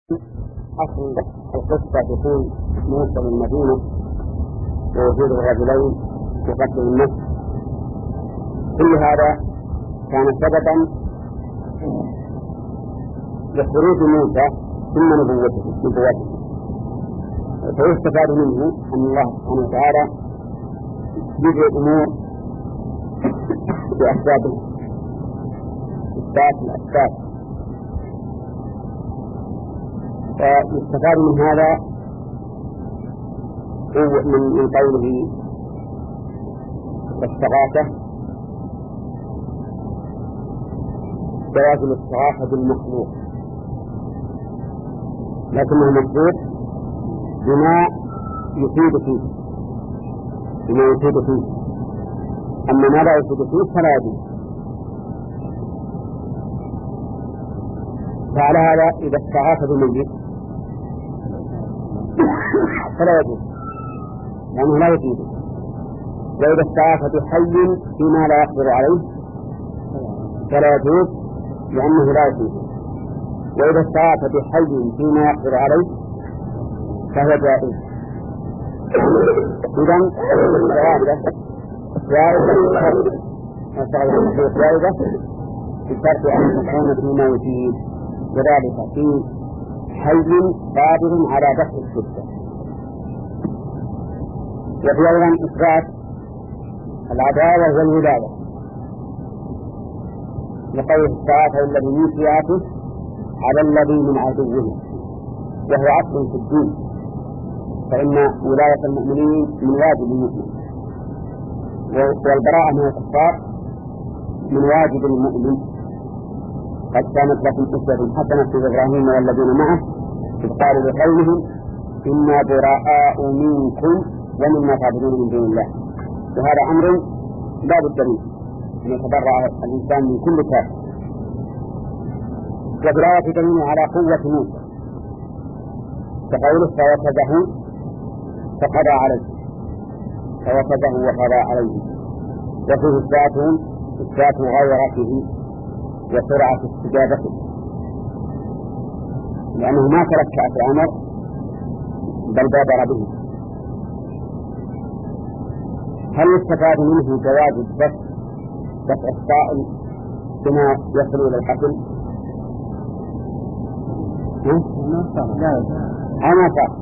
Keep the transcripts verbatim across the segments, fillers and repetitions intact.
أصل القصة تكون موسى للمدينة ووجود الرجلين وقتل النفس، كل هذا كان سببا لخروج موسى ثم نبوته نبوته فيستفاد منه أن الله سبحانه وتعالى يجري الأمور بأسبابها إثبات الأسباب. فيستفاد من هذا من قوله الاستغاثة جواز الاستغاثة بالمخلوق، لكنه مخلوق بما يفيد فيه بما يفيد فيه أما ما لا يفيد فيه فلا يجوز. فعلى هذا إذا استغاث بميت فلا يجوز لأنه لا يفيده، وإذا استغاث بحي فيما لا يقدر عليه فلا يجوز لأنه لا يفيده، وإذا استغاث بحي فيما يقدر عليه فهو جائز. إذن جائزة جائزة بشرط أن تكون فيما يفيد، وذلك في حي قادر على دفع الشدة. وفي أيضا إثبات العداوة والولادة لقول استغاثه الذي من شيعته على الذي من عدوه، وهو أصل في الدين، فإن ولاية المؤمنين من واجب المؤمن، والبراءة من الكفار من واجب المؤمن. قد كانت لكم أسوة حسنة في إبراهيم والذين معه إذ قالوا لقومهم إنا براء منكم ومما تعبدون من دون الله، وهذا أمر لا بد منه أن يتبرأ الإنسان من كل كافر. وبراءة دليل على قوة موسى كقوله فوكزه فقضى عليه، فوكزه وقضى عليه، وفيه إثبات إثبات غيرته وسرعة استجابته، لأنه ما ترك كأس عمر بل بادر به. هل يستفاد منه جواز الدفع دفع السائل بما يصل إلى القتل؟ ما صار ما صار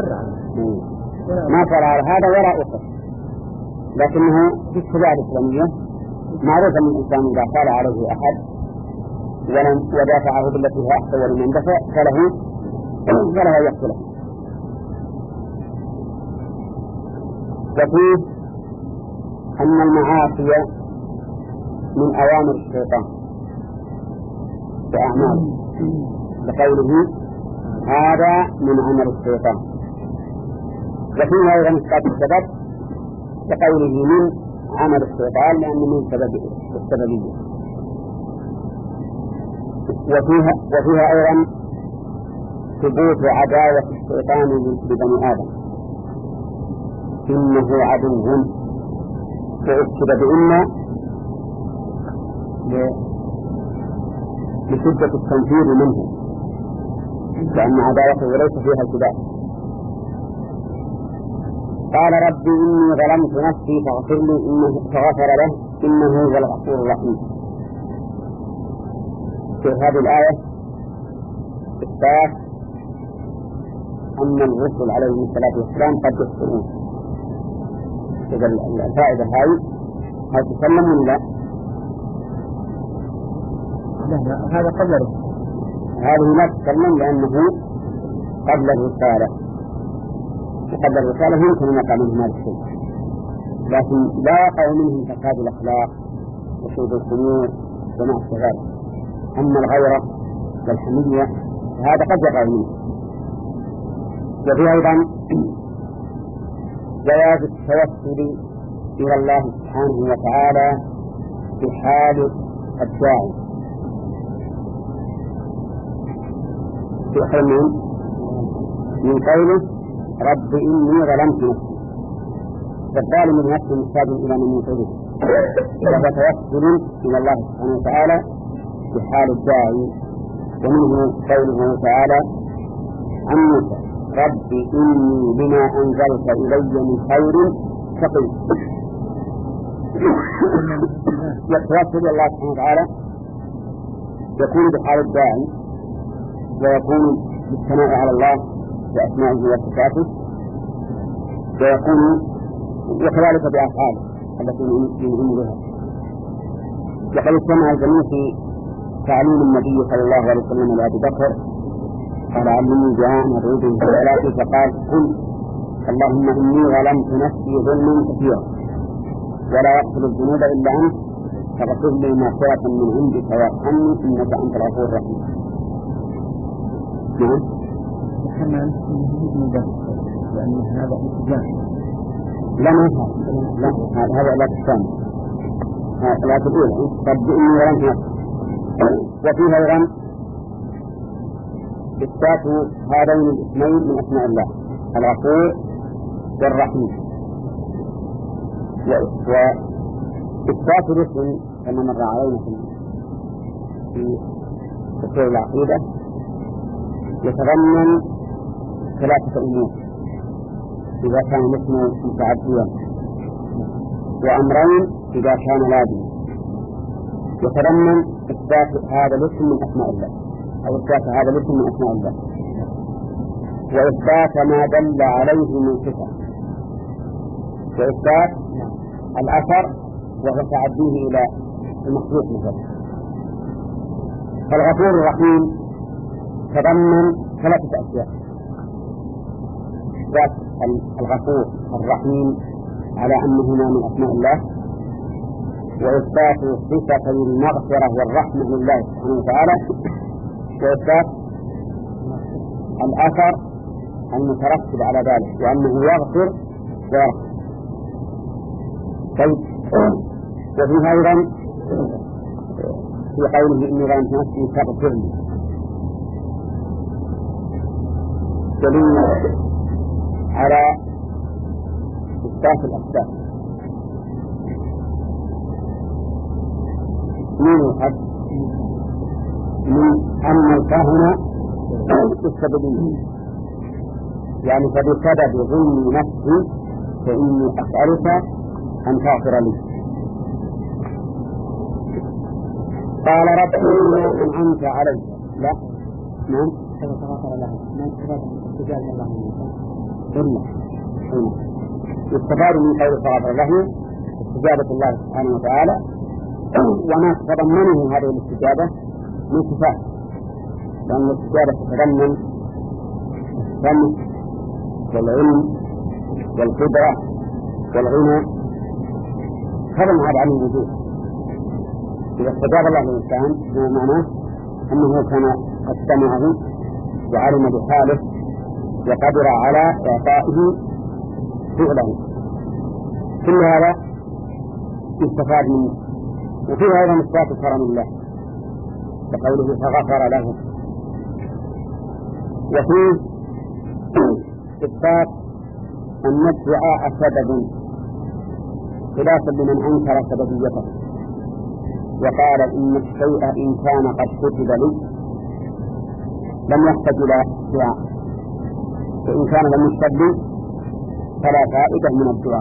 ما صار على هذا ولا أخر، لكنه في الشريعة الإسلامية معروف أن الإنسان إذا قال عليه أحد ولم ودافعه بالتي هو أحسن ولمن دفع فله فله يقتله. وفيه أن المعاصي من أوامر الشيطان وأعماله، بقوله هذا من عمل الشيطان. وفيه أيضا إثبات السبب بقوله من عمل الشيطان لأنه من سبب السببية. وفيها, وفيها أيضا ثبوت عداوة الشيطان لبني آدم، إنه عدو، وأكد بإن لشدة التنفير منه، لأن عداوته ليس فيها الكبار. قال ربي إني ظلمت نفسي فاغفر لي إنه فغفر له إنه هو الغفور الرحيم. في هذه الآية إثبات أن الرسل عليهم الصلاة والسلام قد يخطئون. إذا الفائدة هذه هل تسلم ولا لا؟ لا، هذا قبل الرسالة، هذه لا تسلم لأنه قبل الرسالة، وقبل الرسالة يمكن أن يقع منهم هذا الشيء، لكن لا يقع منهم فساد الأخلاق وشوذ الخمور وما أشبه ذلك. أما الغيرة والحمية هذا قد يقع منه. وفي أيضا جواز التوسل إلى الله سبحانه وتعالى في حال الداعي، في حلم من قوله رب إني ظلمت نفسي، فالظالم من نفسه محتاج إلى من ينقذه، وهو توسل إلى الله سبحانه وتعالى في حال الداعي. ومنه قوله تعالى عن موسى رب إني بما أنزلت إلي من خير فقير. يتوسل الله سبحانه وتعالى يكون بحال الداعي ويكون بالثناء على الله بأسمائه وصفاته ويكون وكذلك بأفعاله التي ينعم بها. وقد اجتمع الجميع في تعليم النبي صلى الله عليه وسلم لأبي بكر قال علمني دعاء أدعو به في صلاتي فقال قل اللهم إني ظلمت نفسي ظلما كثيرا ولا يغفر الذنوب إلا أنت فاغفر لي مغفرة من عندك وارحمني إنك أنت الغفور الرحيم. نعم. محمد بن بكر لأن هذا اتجاه. لا ما لا هذا هذا لا تستعمل. هذا لا تقول رب إني ظلمت نفسي. وفيها أيضا إثبات هذين الاسمين من أسماء الله الغفور والرحيم. وإثبات الاسم كما مر علينا في أصول العقيدة يتضمن ثلاثة أمور إذا كان الاسم متعديا وأمرين إذا كان لازما. يتضمن إثبات هذا الاسم من أسماء الله أو إثبات هذا الاسم من أسماء الله وإثبات ما دل عليه من صفة وإثبات الأثر وهو تعديه إلى المخلوق مثلا. فالغفور الرحيم تضمن ثلاثة أشياء: إثبات الغفور الرحيم على أنهما من أسماء الله وإثبات صفة المغفرة والرحمة لله سبحانه وتعالى وإثبات الأثر المترتب على ذلك وأنه يغفر ويرحم. طيب وفي أيضا في قوله إني ظلمت نفسي فاغفر لي دليل على إثبات الأسباب. من الحد من أن الكهنة السببية يعني فبسبب ظلم نفسي فإني أسألك أن تغفر لي. قال رب إني أنعمت علي لا نعم فغفر له من استفاد من استجاب الله إلا يستفاد من قول فغفر له استجابة الله سبحانه وتعالى وما تتضمنه هذه الاستجابة من صفات، لأن الاستجابة تتضمن السمع والعلم والقدرة والغنى هذا هذا عن الوجود. إذا استجاب الله للإنسان ما معناه أنه كان قد سمعه وعلم بحاله وقدر على إعطائه فعله. كل هذا يستفاد منه. وفيه أيضا إثبات كرم الله كقوله فغفر له. وفيه إثبات أن الدعاء سبب خلافا لمن أنكر سببيته وقال إن الشيء إن كان قد كتب لي لم يحتج إلى دعاء وإن كان لم يكتب لي فلا فائدة من الدعاء.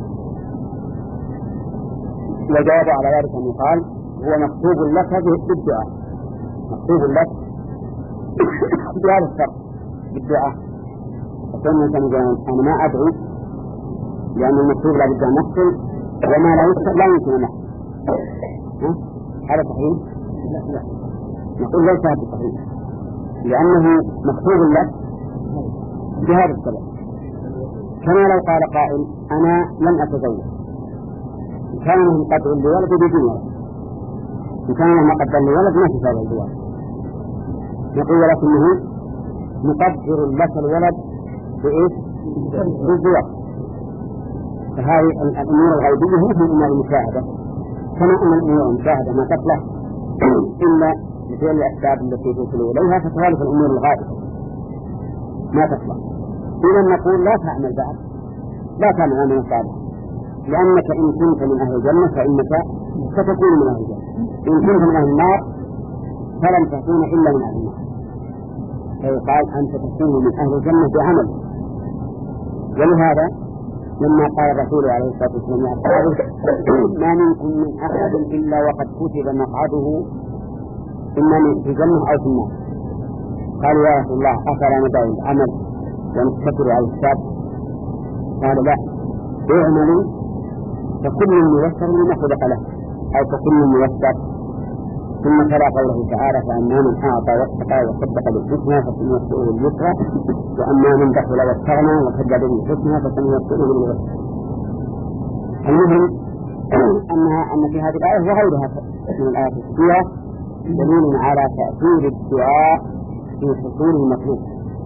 وجواب على ذلك أن يقال هو مكتوب لك بالدعاء مكتوب لك بهذا الشرط بالدعاء. فكان الإنسان أنا ما أدعو لأن المكتوب لا بد أن نحصل وما لا يكتب لا يمكن أن نحصل. هذا صحيح؟ لا لا نقول ليس هذا صحيح لأنه مكتوب لك بهذا السبب. كما لو قال قائل أنا لم أتزوج كان لهم قدر لولد بدون ولد وكان لهم قدر لولد ما تساوي الولد نقول ولكنه مقدر لك الولد بإيش؟ بالزواج. فهذه الأمور الغيبية هي من المشاهدة كما أن الأمور المشاهدة ما تطلع إلا بفعل الأسباب التي توصل إليها فكذلك الأمور الغائبة ما تطلع. إذا نقول لا تعمل بعد لا تعمل عمل صالح لأنك إن كنت من أهل الجنة فإنك ستكون من أهل الجنة إن كنت من أهل النار فلن تكون إلا من أهل النار. فيقال أنت تكون من أهل الجنة بعمل. ولهذا لما قال الرسول عليه الصلاة والسلام يا أصحابه ما منكم من أحد إلا وقد كتب مقعده إما في الجنة أو في النار. قالوا يا رسول الله أفلا ندع العمل ونستكر على الكتاب؟ قال لا، اعملوا فكل ميسر لما خلق له، أو فكل ميسر. ثم تلا قوله تعالى فأما من أعطى واتقى وصدق بالحسنى فسنيسره لليسرى وأما من بخل واستغنى وكذب بالحسنى فسنيسره لليسرى. المهم أنها أن في هذه الآية وغيرها من الآيات الكثيرة دليل على تأثير الدعاء في حصول المطلوب.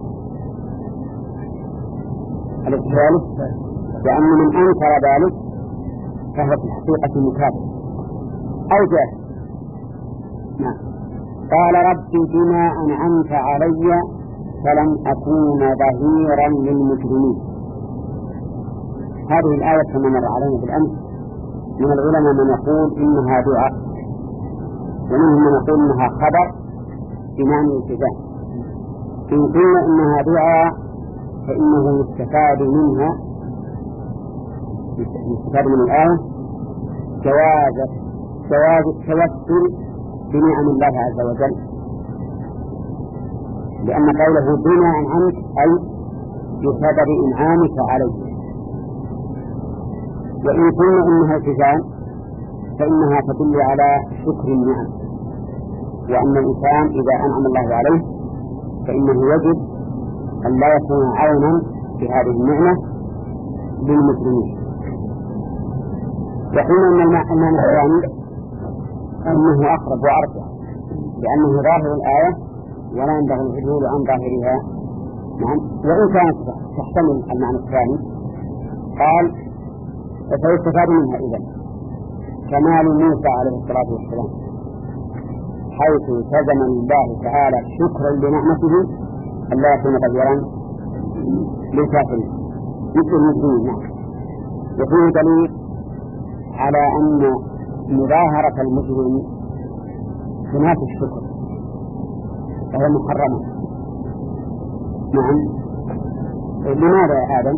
الثالث وأن من أنكر ذلك فهو في الحقيقة مكابر أو جاهل. نعم. قال رب بما أنعمت علي فلم أكون ظهيرا للمجرمين. هذه الآية كما مر علينا بالأمس من العلماء من يقول إنها دعاء، ومنهم من يقول إنها خبر بمعنى الالتزام. إن قلنا إنها دعاء فإنه يستفاد منها يستفاد من الآية جواز جواز التوسل بنعم الله عز وجل، لأن قوله بما أنعمت أي بسبب إنعامك عليه. وإن كنا إنها التزام فإنها تدل على شكر النعم، وأن الإنسان إذا أنعم الله عليه فإنه يجب أن لا يكون عونا بهذه النعمة للمسلمين. وقلنا أن المعنى الثاني أنه أقرب وأرجح، لأنه ظاهر الآية ولا ينبغي العدول عن ظاهرها. نعم. وإن كانت تحتمل المعنى الثاني قال فسيستفاد منها إذن كمال موسى عليه الصلاة والسلام حيث التزم الله تعالى شكرا لنعمته أن لا يكون غيرا للكافرين مثل المسلمين. نعم. وفيه دليل على أن مظاهرة المجرم تنافي الشكر وهي محرمة. نعم. لماذا يا آدم؟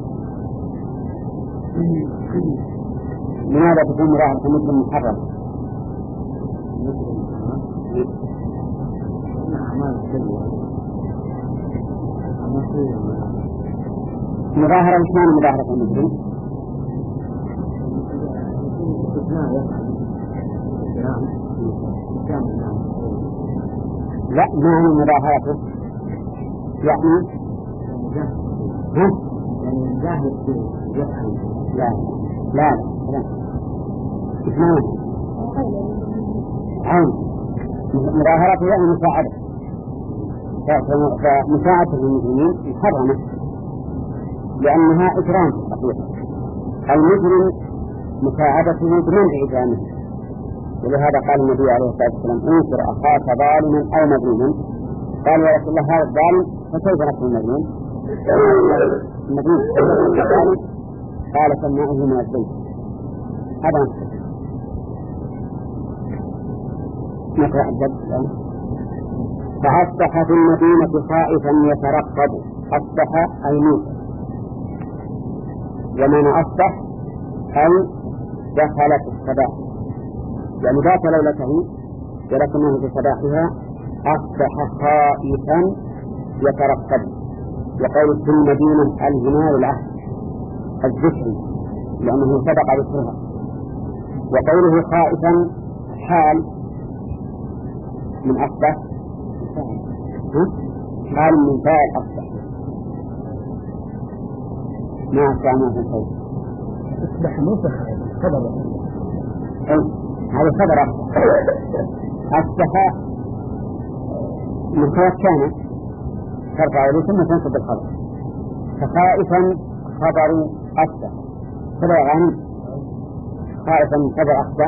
لماذا تكون مظاهرة المجرم محرمة؟ مظاهرة مش معنى مظاهرة المجرم؟ لا، معنى مظاهرته يعني ها؟ لا لا لا اسمعنا عين مظاهرته يعني مساعدة، فمساعدة المسلمين محرمة لأنها إجرام حقيقة. المجرم مساعدته بمنع إجرامه، ولهذا قال النبي عليه الصلاة والسلام انصر أخاك ظالما أو مظلوما. قال يا رسول الله هذا الظالم فكيف نصر المظلوم؟ المظلوم قال سمعه من الزيت. هذا نقرأ الجد. فأصبح في المدينة خائفا يترقب. أصبح أي موسى، ومن أصبح أي دخل في الصباح، يعني ذات ليلته ولكنه في صباحها أصبح خائفا يترقب. وقول في المدينة الهنا العهد الذكر لأنه سبق ذكرها. وقوله خائفا حال من أصبح، حال من فاعل أصبح ما أصبح في الخوف. أصبح موسى خائفا خبر هذا خبر أصبح من خلق كان ترفع إليه ثم تنصب الخبر، فخائفا خبر أصبح خبر غني خائفا خبر أصبح.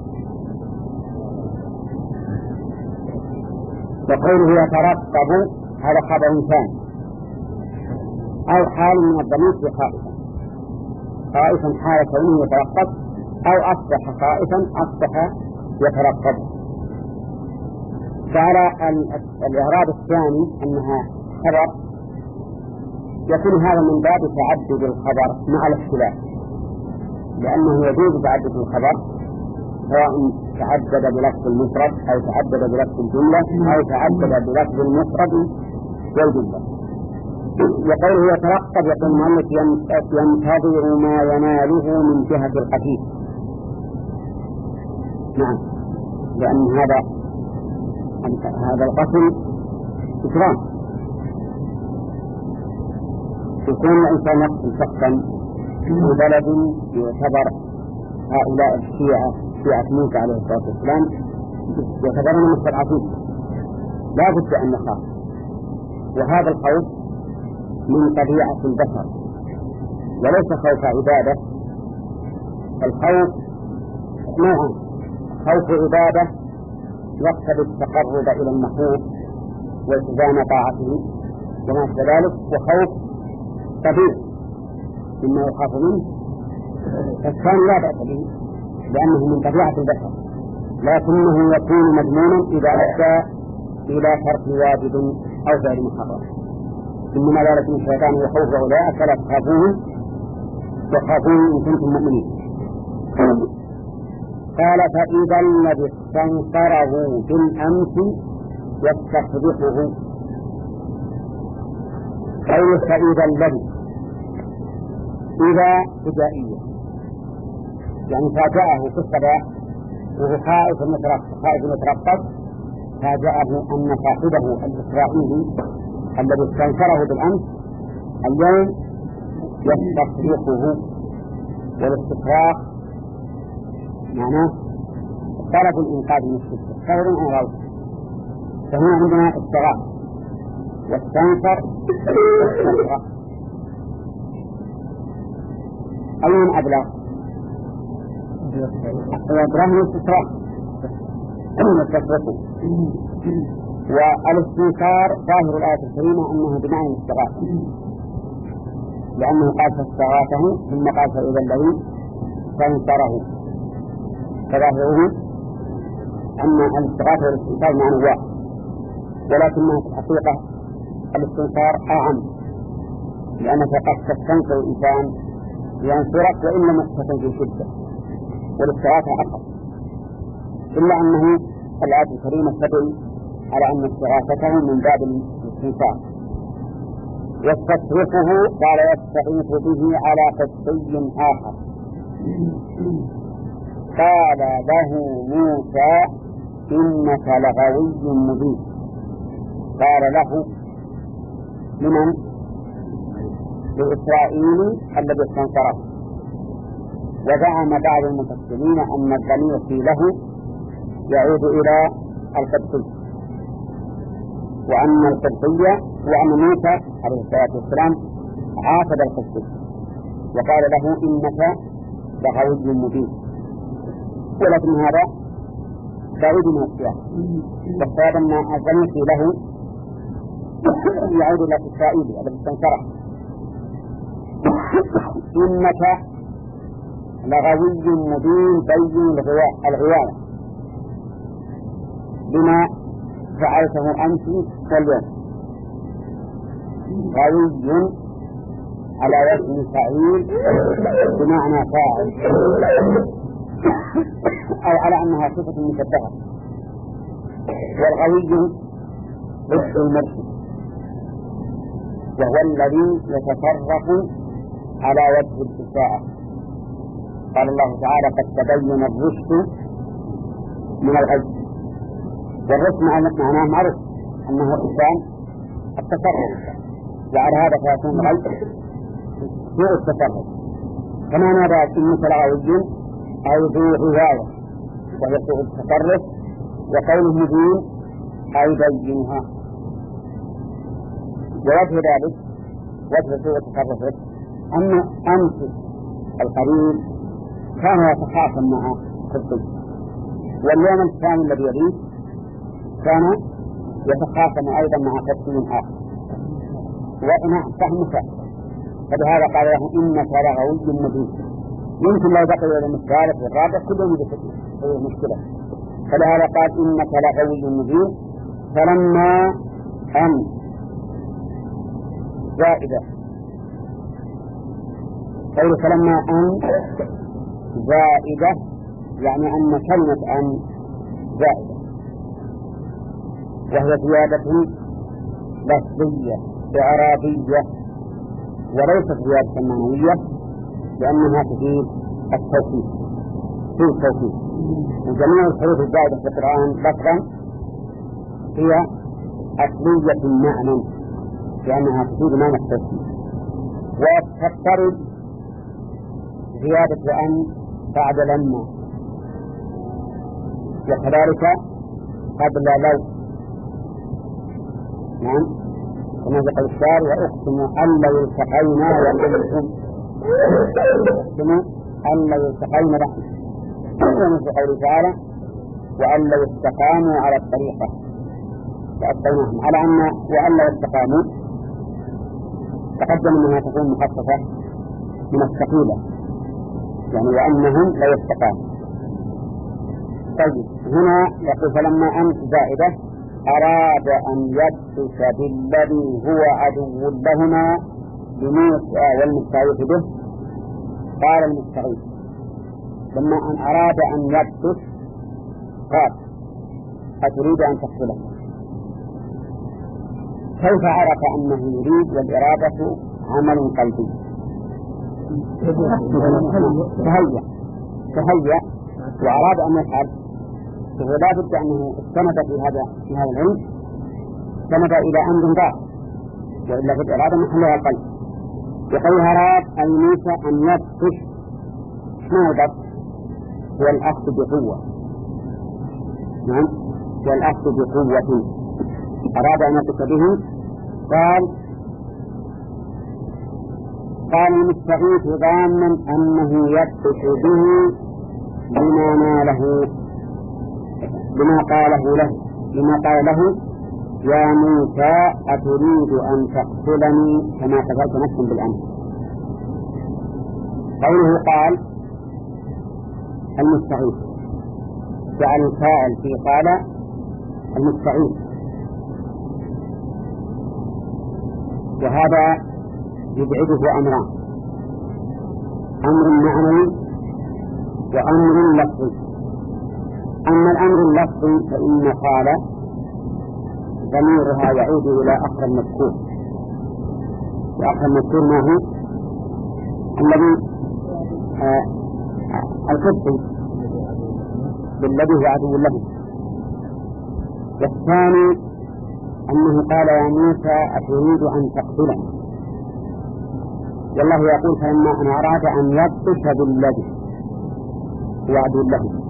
وقوله يترقب هذا خبر ثاني أو حال من الضمير في خائفا، خائفا حال كونه يترقب، أو أصبح خائفا أصبح يترقب. فعلى الإعراب الثاني أنها خبر يكون هذا من باب تعدد الخبر مع الاختلاف، لأنه يجوز تعدد الخبر سواء تعدد بلفظ المفرد أو تعدد بلفظ الجملة أو تعدد بلفظ المفرد والجملة. وقوله يترقب يقول المؤلف ينتظر ما يناله من جهة القتيل. نعم، لأن هذا هذا القتل إكرام، يكون الإنسان يقتل شخصا في بلد يعتبر هؤلاء الشيعة شيعة موسى عليه الصلاة والسلام يعتبرون مستضعفين، لا بد أن نخاف. وهذا الخوف من طبيعة البشر وليس خوف عبادة. الخوف نوعا: خوف عبادة يقتضي التقرب إلى المخوف والتزام طاعته وما أشبه ذلك، وخوف طبيعي مما يخاف منه الثاني لا بأس به لأنه من طبيعة البشر، لكنه يكون مضمونا إذا أدى إلى ترك واجب أو فعل محرم. إنما ذلك من الشيطان وخوف أولئك فلا تخافوهم وخافوهم إن كنتم مؤمنين. قال: فإذا الذي استنصره بالأمس يستقبحه. قوله فإذا الذي، إذا فجائية يعني فاجأه في الصباح وهو خائف مترقب، فاجأه أن صاحبه الإسرائيلي الذي استنصره بالأمس اليوم يستصرخه. والاستفراغ معناه طلب الإنقاذ من الشدة خير عن غوث، فهنا عندنا استغاث واستنصر واستفراغ. أين أبلغ؟ وأبلغ من الاستفراغ والتصرف. والاستنصار ظاهر الآية الكريمة أنه بمعنى الاستغاثة، لأنه قال فاستغاثه ثم قال فإذا الذي استنصره، فظاهره أن الاستغاثة والاستنصار معنى واحد، ولكنها في الحقيقة الاستنصار أعم، لأنك قد تستنصر الإنسان ينصرك وإن لم تكن في شدة، والاستغاثة أقل، إلا أنه الآية الكريمة تدل على أن استغاثته من باب الاستنصار. يستصرخه قال يستغيث به على قصي آخر. قال له موسى إنك لغوي مبين. قال له لمن؟ لإسرائيل الذي استنصره. وزعم بعض المفسرين أن الضمير في له يعود إلى القبطي، وأن القبطية وأن موسى عليه الصلاة والسلام عاتب القبطي وقال له إنك لغوي مبين، ولكن هذا بعيد من السياق، والصواب أن الضمير في له يعود إلى إسرائيل الذي استنصره. إنك لغوي مبين بين الغواية بما فعلته أمس واليوم. غوي على وزن فعيل بمعنى فاعل، أو على أنها صفة مشبهة. والغوي ضد المرشد، وهو الذي يتصرف على وجه الإساءة. قال الله تعالى قد تبين الرشد من الغي، والرشد معناه معروف أنه إنسان التصرف، وعلى هذا فيكون الغي سوء التصرف. كما نادى إنك لغوي أي ذو غواية وهي سوء التصرف، وقوله مبين أي بينها. ووجه ذلك وجه سوء التصرف أن أمس القريب كان يتخاصم مع قبطي، واليوم الثاني الذي يليه كان يتخاصم أيضا مع قبطي آخر، وإناء فهم فهم. فلهذا قال له إنك لغوي مبين. يمكن لو بقي يوم الثالث والرابع كلهم يدخلون هذه المشكلة. فلهذا قال إنك لغوي مبين فلما أن زائدة، قول فلما أن زائدة يعني أن كلمة أن زائدة، وهي زيادة لفظية إعرابية وليست زيادة معنوية، لأنها تفيد التوكيد في التوكيد. وجميع الحروف الزائدة في القرآن لفظا هي أصلية معنى، لأنها تفيد معنى التوكيد. وتضطرد زيادة أن بعد لما، وكذلك قبل لو. نعم، كما ذكر الشاعر: وأقسم أن لو التقينا وأنتم أقسم أن لو التقينا رحمة. ومثل قوله تعالى: وأن لو استقاموا على الطريقة لأسقيناهم، على أن وأن لو استقاموا تقدم أنها تكون مخففة من الثقيلة، يعني وأنهم لو استقاموا. طيب، هنا يقول فلما أن زائدة أراد أن يبطش بالذي هو عدو لهما بموسى والمستغيث به. قال المستغيث لما أن أراد أن يبطش قال: أتريد أن تقتله؟ كيف عرف أنه يريد والإرادة عمل قلبي؟ تهيأ تهيأ وأراد أن يفعل، فهو لا بد أنه استند في هذا في هذا العلم، استند إلى أمر ضار، وإلا في الإرادة محلها القلب. يقول أراد أن موسى أن يبطش. ما البطش؟ هو الأخذ بقوة. نعم، هو الأخذ بقوة. أراد أن يبطش به. قال قال المستغيث ظانا أنه يبطش به بما ناله، بما قاله له بما قال له: يا موسى أتريد أن تقتلني كما قتلت نفسا بالأمس. قوله قال المستغيث جعل الفاعل في قال المستغيث، وهذا يبعده أمران: أمر معنوي وأمر لفظي. أما الأمر اللفظي فإن قال ضميرها يعود إلى أقرب مذكور، وأقرب مذكور ما هو؟ الذي آه القبطي بالذي هو عدو له. والثاني أنه قال: يا موسى أتريد أن تقتلني؟ والله يقول: فلما أن أراد أن يبطش بالذي هو عدو له.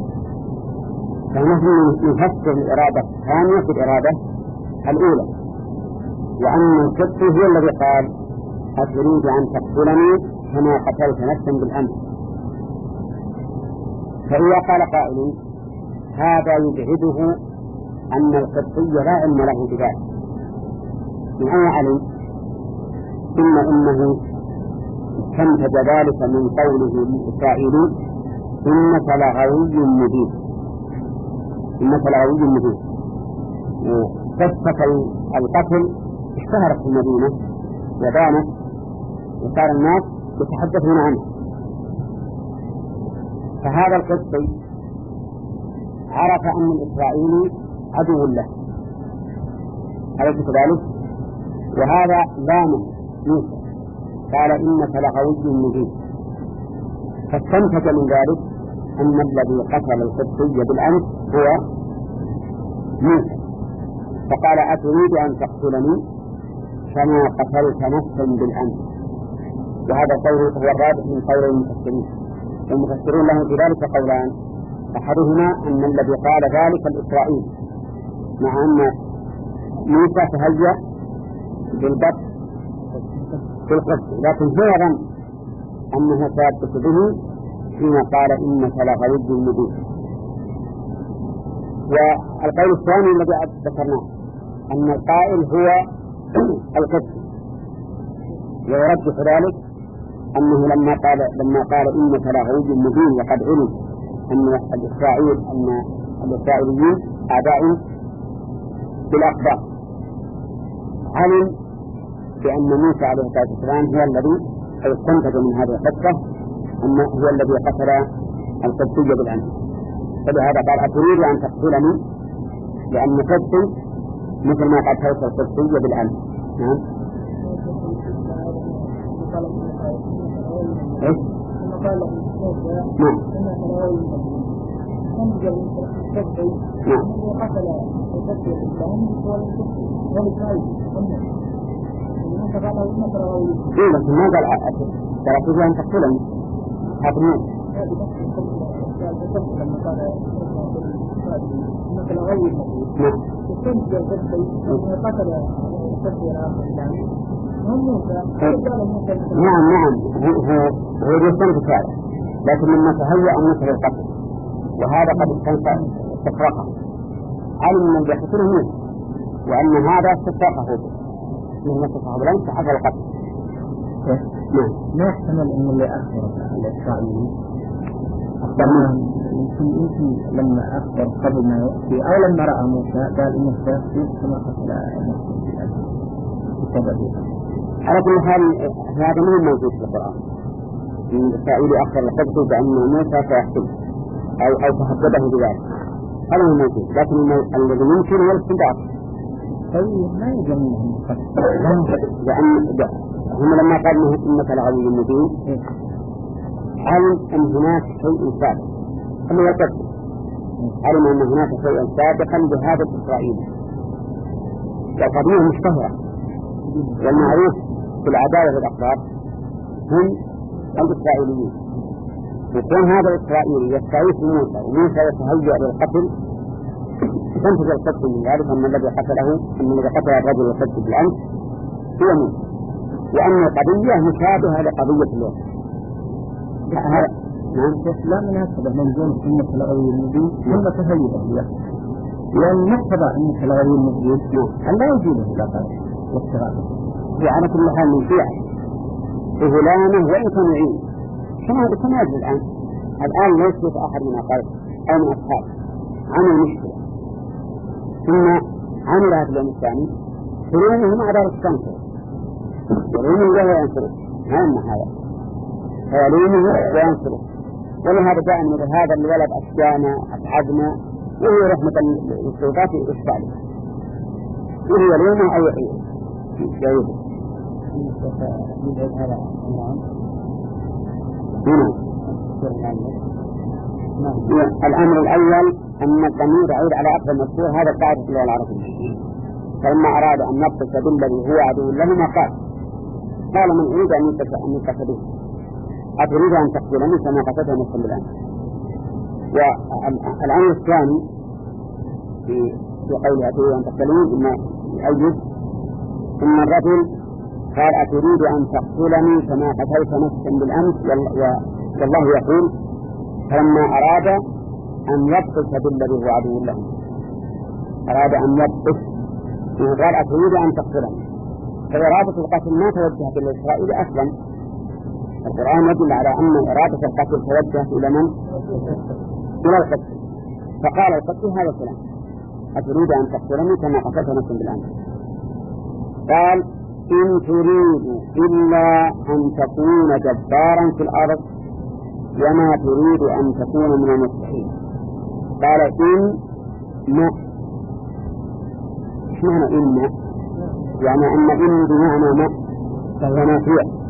فنحن نفسر الإرادة الثانية في الإرادة الأولى، وأن القبطي هو الذي قال: أتريد أن تقتلني كما قتلت نفسا بالأمس. فإذا قال قائل: هذا يبعده أن القبطي لا علم له بذلك، من أين علم؟ إما إنه استنتج ذلك من قوله لإسرائيل: إنك لغوي مبين، إنك لغوي مبين. قصة القتل اشتهرت في المدينة وبانت، وصار الناس يتحدثون عنه. فهذا القصي عرف أن الإسرائيلي عدو له، أليس كذلك؟ وهذا لامه موسى، قال: إنك لغوي مبين. فاستنتج من ذلك أن الذي قتل القبطي بالأمس هو موسى، فقال: أتريد أن تقتلني كما قتلت نفسا بالأمس. وهذا قول هو الرابع من قول المفسرين. المفسرون لهم في ذلك قولان: أحدهما أن الذي قال ذلك الإسرائيل، مع أن موسى تهيأ بالبطش في القبط، لكن هو ظن أنه سيبطش به حين قال: إنك لغوي مبين. والقول الثاني الذي ذكرناه أن القائل هو القبط، ويرجح ذلك أنه لما قال لما قال إنك لغوي مبين وقد علم أن الإسرائيل أن الإسرائيليين أعداء بالأخبار علم بأن موسى عليه الصلاة والسلام هو الذي استنتج من هذه القصة أنه هو الذي قتل القبطي بالأمس، فلهذا قال أتريد أن تقتلني لأن قبطي مثل ما قتلت القبطي بالأمس. نعم. إيش؟ نعم. إيه لكن ما قال ترى تريد أن تقتلني حتموت. نعم نعم هو هو يستنتج هذا، لكن لما تهيأ مثل القتل وهذا قد استفرقه، علم من يقتله موسى وأن هذا استفرقه مهما استفرقه بالأمس فحصل القتل. نعم. ما يحتمل أن اللي أخبر الإسرائيلي أخبرنا يمكن يمكن لما أخبر قبل ما يأتي أو لما رأى موسى قال إنه سيأتي كما قتل بسبب على كل حال هذا من موجود في القرآن. الإسرائيلي أخبر القبطي بأن موسى سيحكم أو أو تهدده بذلك، هذا هو موجود، لكن الذي يمكن هو الاستنباط. طيب ما يجمعهم لأن هم لما قالوا إنك لغوي مبين علم أن هناك شيء سابق، هم يقصد علم أن هناك شيء سابقا بهذا الإسرائيلي، وقضية مشتهرة والمعروف في العدالة والأخبار هم الإسرائيليين، وكون هذا الإسرائيلي يستعيش موسى وموسى يتهيأ للقتل تنتج القتل من ذلك أن الذي قتله أن الذي قتل الرجل والقتل بالأمس هو موسى، وأن القضية مشابهة لقضية اليوم. هذا لا مناسبة من دون سنة الغوي المبين ثم تهيئه له، لأن مقتضى أن الغوي المبين أن لا يجيبه إلى قتل واستغاثة. وعلى كل حال من فيها إهلامه وإن كان يعين كما كما يجب الآن الآن لا يثبت أحد من أقارب أو من أصحاب عمل مشكلة ثم عمل هذا اليوم الثاني فلونه مع دار الشمس ولونه لا ينصره، هام هذا فلونه وينصره. ولهذا جاء من هذا الولد أشجانا أتعبنا وهو رحمة للسلطات الإسرائيلية وهو لونه أو يعيده. هذا الأمر الأول أن الضمير يعود على أقرب المذكور، هذا قاعدة اللغة العربية، فلما أراد أن يبطش بالذي هو عدو لهما قال قال من أريد أن يقتل أتريد أن تقتلني كما قتلته نفسا بالأمس. والأمر الثاني في في قوله أتريد أن تقتلني إن يؤيد ثم الرجل قال أتريد أن تقتلني كما قتلت نفسا بالأمس، والله يقول فلما أراد أن يبطش بالذي هو عدو له أراد أن يبطش قال أتريد أن تقتلني، فإرادة القتل ما توجهت إلى إسرائيل أصلا. القرآن يدل على أن إرادة القتل توجهت إلى من؟ إلى القتل، فقال القتل هذا كلام أتريد أن تقتلني كما قتلت نفسا بالأمس. قال إن تريد إلا أن تكون جبارا في الأرض وما تريد أن تكون من المصلحين. قال إن ما إيش معنى إن؟ يعني أن إن بمعنى ما فهو نافية.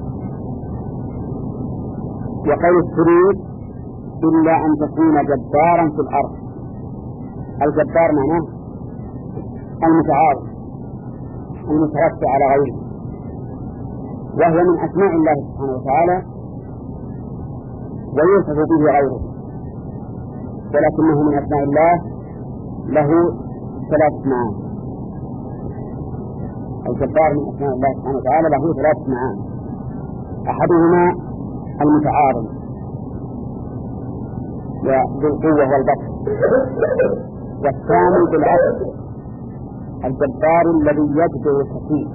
وقال تريد إلا أن تكون جبارا في الأرض، الجبار معناه المتعارض المترفع على غيره، وهو من أسماء الله سبحانه وتعالى ويوصف به غيره، ولكنه من أسماء الله له ثلاث معاني. الجبار من أسماء الله سبحانه وتعالى له ثلاث معاني، أحدهما المتعارض وبالقوة والبطش، والثاني بالعكس الجبار الذي يجبر الحكيم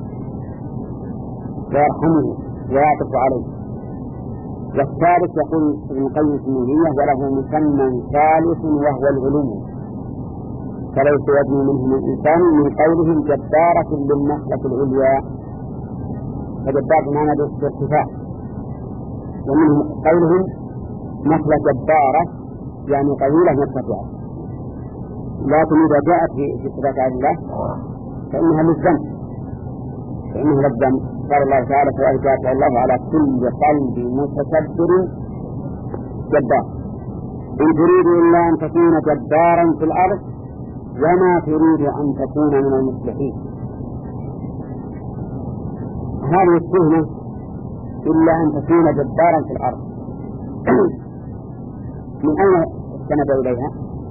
ويرحمه ويعطف عليه. والثالث يقول ابن القيم في النونية وله مسمى ثالث وهو الغلو، فليس يدني منهم الإنسان من قولهم جبارة للنخلة العليا، فجبار بمعنى الارتفاع، ومنهم قولهم نخلة جبارة يعني طويلة مرتفعة. لكن إذا جاءت في صفات الله فإنها للذنب، فإنها للذنب. قال الله تعالى: فأجاب الله على كل قلب متكبر جبار، إن تريد إلا أن تكون جبارا في الأرض وما تريد أن تكون من المصلحين. هذه التهمة إلا أن تكون جبارا في الأرض من أين استند إليها؟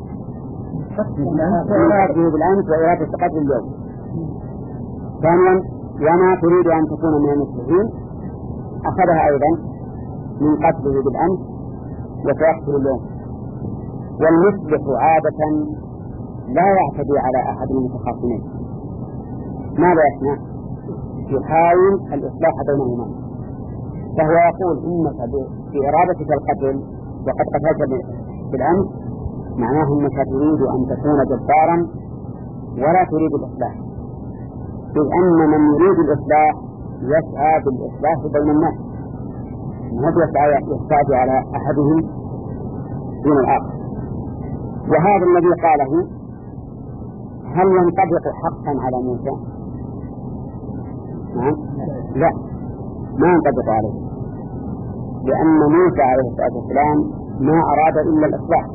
إراده بالأمس وإرادة قدر اليوم. ثانيا: وما تريد أن تكون من المصلحين أخذها أيضا من قتله بالأمس وتقتل اليوم. والمصلح عادة لا يعتدي على أحد من المتخاصمين، ماذا يصنع؟ يحاول الإصلاح بينهما، فهو يقول إنك بإرادتك القتل وقد قتلت بالأمس معناه أنك تريد أن تكون جبارا ولا تريد الإصلاح، إذ أن من يريد الإصلاح يسعى بالإصلاح بين الناس، هذا يسعى يحتاج على أحدهم دون الآخر. وهذا الذي قاله هل ينطبق حقا على موسى؟ نعم؟ لا، ما ينطبق عليه، لأن موسى عليه الصلاة والسلام ما أراد إلا الإصلاح،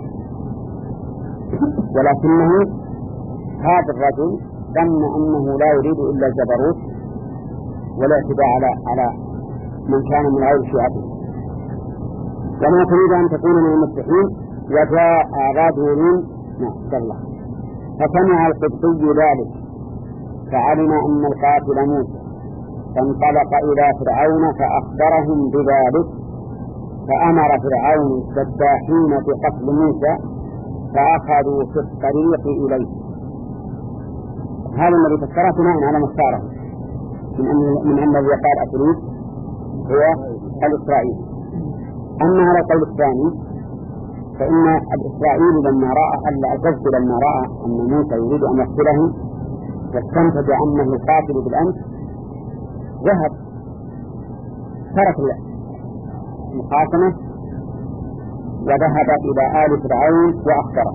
ولكنه هذا الرجل ظن أنه لا يريد إلا الجبروت والاعتداء على على من كان من غير شيعته. وما تريد أن تكون من المصلحين. وجاء رجل الله فسمع القبطي ذلك فعلم أن القاتل موسى، فانطلق إلى فرعون فأخبرهم بذلك، فأمر فرعون السباحين بقتل موسى فأخذوا في الطريق إليه. هذا الذي فسره بناء على مختاره من أن من أن الذي قال أتريد هو الإسرائيلي. أما على القول الثاني فإن الإسرائيلي لما رأى الجذب لما رأى أن موسى يريد أن يقتله واستنتج أنه قاتل بالأمس ذهب ترك المقاسمة وذهب إلى آل فرعون وأخبره،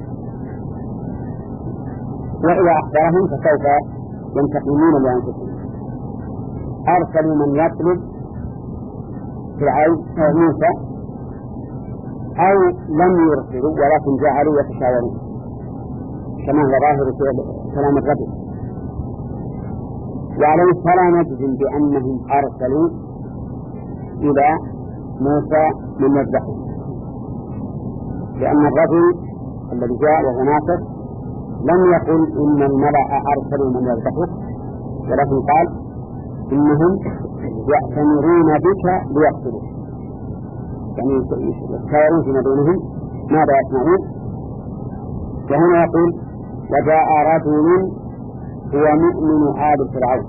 وإذا أخبرهم فسوف ينتقمون لأنفسهم. أرسلوا من يطلب فرعون موسى أو لم يرسلوا ولكن جعلوا يتشاورون كما هو ظاهر كلام الرجل. وعليه فلا نجزم بأنهم أرسلوا إلى موسى من يذبحه، لأن الرجل الذي جاء وهو ناصر لم يقل إن الملأ أرسلوا من يذبحه، ولكن قال إنهم يأتمرون بك ليقتلوك، يعني يتشاورون فيما بينهم ماذا يصنعون. وهنا يقول وجاء رجل هو مؤمن آل فرعون،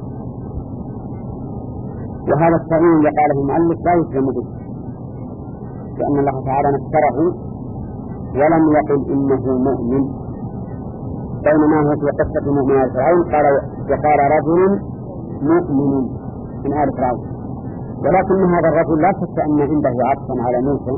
وهذا التغيير اللي قاله المؤلف لا يفهم به، لأن الله تعالى نكره ولم يقل إنه مؤمن، بينما هو في قصة مؤمن آل فرعون قال وقال رجل مؤمن من آل فرعون، ولكن هذا الرجل لا شك أن عنده عطفا على موسى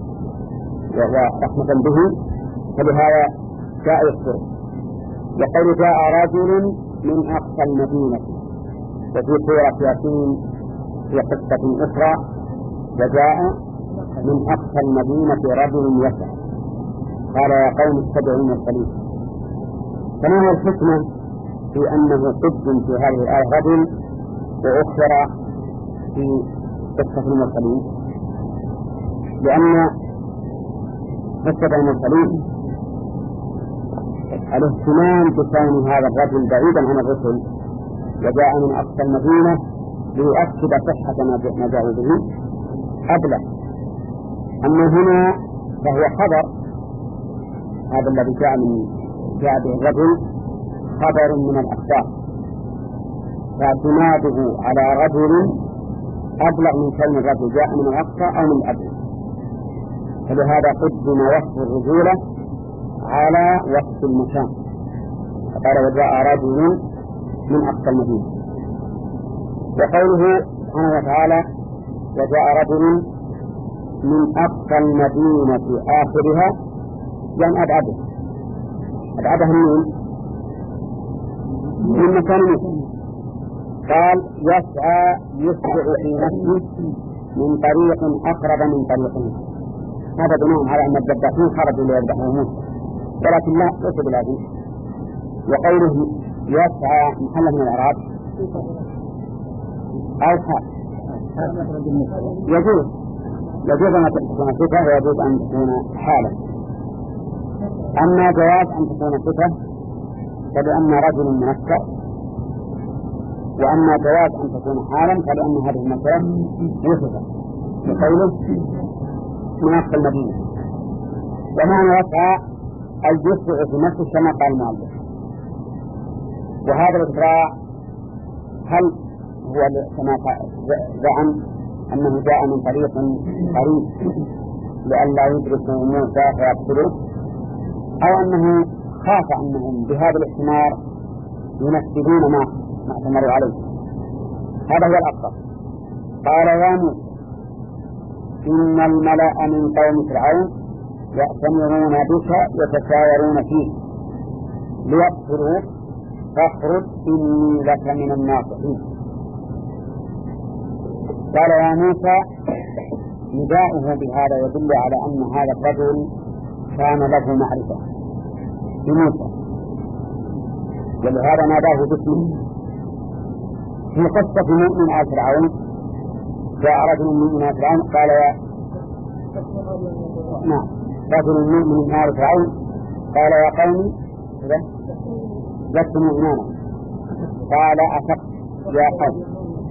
ورحمة به، فلهذا جاء يخبر. وقال جاء رجل من أقصى المدينة، وفي سورة ياسين في قصة أخرى وجاء من أقصى المدينة رجل يسعى قال يا قوم اتبعوا المرسلين. فما هو الحكمة في أنه قدم في هذه الآية رجل وأخر في قصة المرسلين؟ لأن قصة المرسلين الاهتمام بكون هذا الرجل بعيدا عن الرسل وجاء من أقصى المدينة ليؤكد صحة ما جاءوا به أبلغ. أما هنا فهو خبر، هذا الذي جاء من جاء به الرجل خبر من الأخبار، فاعتماده على رجل أبلغ من كون الرجل جاء من الأقصى أو من الأبلغ، فلهذا قدم وصف الرجولة على وقت المكان، فقال وجاء رجل من أقصى المدينة. وقوله سبحانه وتعالى وجاء رجل من أقصى المدينة آخرها، يعني أبعده أبعده من من مكان مثل. قال يسعى يسرع في نفسه من طريق أقرب من طريقه، هذا بناء على أن الدباحين خرجوا ليذبحوا موسى، ولكن لا ليس بلازم. وقوله يسعى محل من الإعراب أو حال يجوز يجوز أن تكون صفة ويجوز أن تكون حالا. أما جواز أن تكون صفة فلأن رجل منكر، وأما جواز أن تكون حالا فلأن هذه المكان يوصف بقوله من أقصى المدينة. ومعنى يسعى أي يسرع في نفسه كما قال المؤلف. وهذا الإسراع هل هو كما زعم أنه جاء من طريق قريب لئلا يدركوا موسى فيقتلوه، أو أنه خاف أنهم بهذا الاحتمار ينفذون ما ما اعتمروا عليه؟ هذا هو الأفضل. قال يا موسى إن الملأ من قوم فرعون يأتمرون بك يتشاورون فيك ليقتلوك فاخرج إني لك من الناصحين. قال يا موسى نداؤه بهذا يدل على أن هذا الرجل كان له معرفة بموسى، ولهذا ناداه باسمه. في قصة مؤمن آل فرعون جاء رجل من آل فرعون قال يا نعم رجل من آل فرعون قال يا قوم لست مؤمنا، قال أتق يا قوم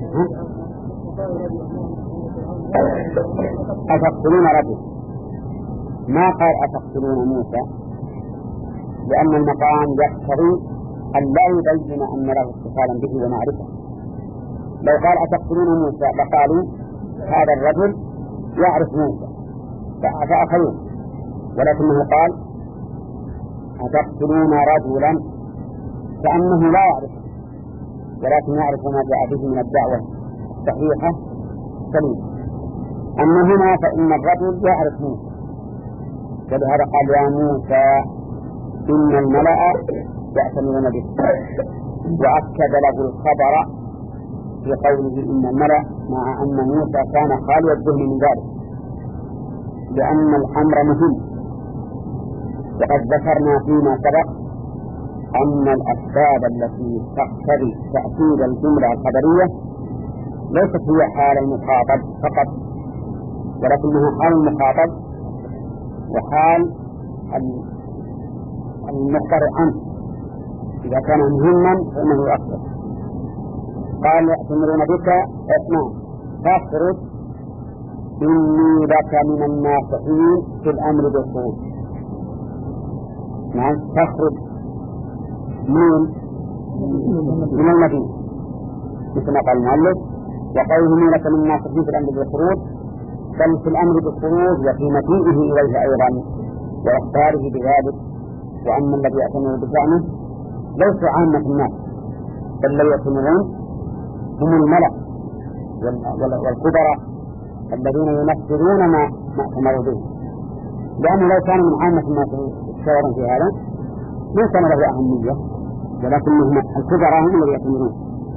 أتقتلون رجل، ما قال أتقتلون موسى، لأن المقام يقتضي أن لا يبين أن له اتصالا به ومعرفة. لو قال أتقتلون موسى لقالوا هذا الرجل يعرف موسى فأخذوه، ولكنه قال أتقتلون رجلا كأنه لا يعرف، ولكن يعرف ما جاء به من الدعوة الصحيحة سليمة. أما هنا فإن الرجل يعرف موسى، ولهذا قال يا موسى إن الملأ يأتمرون به، وأكد له الخبر في قوله إن الملأ مع أن موسى كان خالي الذهن من ذلك، لأن الأمر مهم. وقد ذكرنا فيما سبق أن الأسباب التي تقتضي تأكيد الجملة الخبرية ليست هي حال المخاطب فقط، ولكنها حال المخاطب وحال المخبر عنه. إذا كان مهما فإنه يؤثر. قال يأتمرون بك اثنان فاخرج إني لك من الناصحين في الأمر بالخروج. نعم تخرج من من المدينة مثل ما قال المؤلف، وقوله لك من الناصحين في الأمر بالخروج بل في الأمر بالخروج وفي مجيئه إليه أيضا وإخباره بذلك، وأن الذي يأتمر بشأنه ليس عامة الناس بل الذي يأتمرون هم الملأ والكبراء الذين ينفذون ما ما أمروا به، لأنه لو كان من عامة الناس يتشاورون في هذا ما كان له أهمية، ولكنهم الكبراء هم الذين يأتمرون.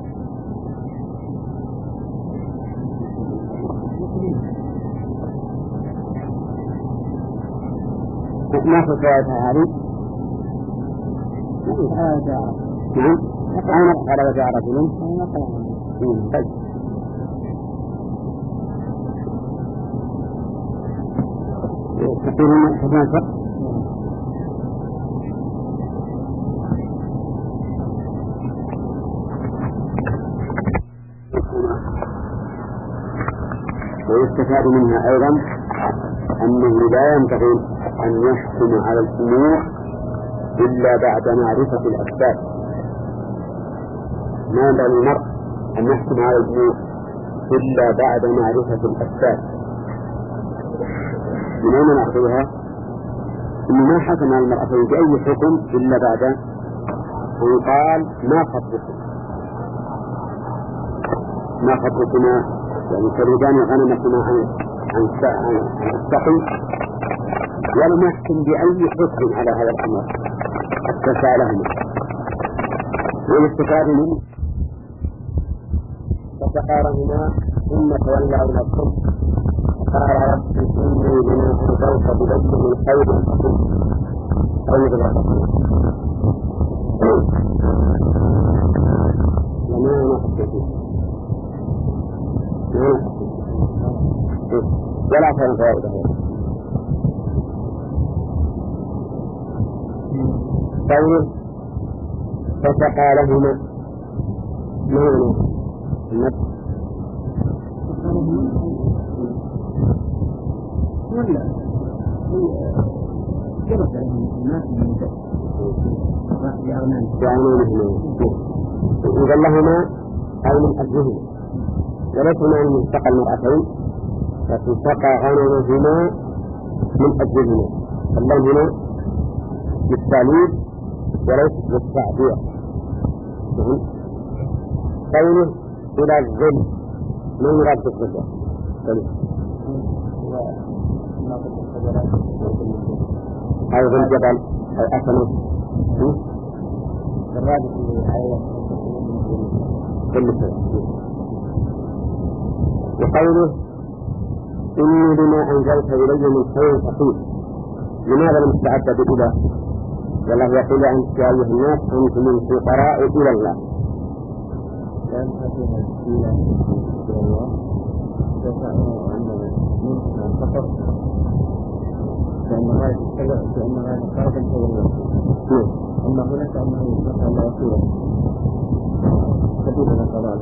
ما في فوائدها هذه؟ نعم أين قال وجاء رجل؟ طيب تقولون كمان فرق؟ ويستفاد منها أيضا أنه لا ينبغي أن يحكم على الأمور إلا بعد معرفة الأسباب. ما ينبغي المرء أن يحكم على الأمور إلا بعد معرفة الأسباب. من أين نأخذها؟ إنه ما حكم على المرأتين بأي حكم إلا بعد أن قال ما خطبكم ما خطبكما يعني تريدان غنمكما عن عن السقي، ولم يحكم بأي حكم على هذا الأمر حتى سألهما. والاستفادة منه فتقارهما ثم تولى إلى الصبح قال رب إني لما أنزلت بلد من خير فقل خير لك وما نحكي فيه ولا كان فائدة قوله فسقى لهما معنى النفس ولا جرت عليهم الناس من إذا لهما أو من أجلهما وليس معنى من سقى المرأتين لكن سقى غنمهما من أجلهما اللهم هنا بالتعليل وليس بالتعبير. قوله إلى الظل ما يراد بالظل أو ذي الجبل أو أسمه الرابط كل شيء. وقوله إني لما أنزلت إلي من خير فقير لماذا لم تتعدى بإله؟ والله يقول أنت يا أيها الناس أنتم الفقراء إلى الله. لأن هذه الإله إلى الله يفعله أنه منها فقط لأن هذا السبب لأن هذا فرض هو الله. أما هناك أنه يفعل الله رسوله كثير من القضاء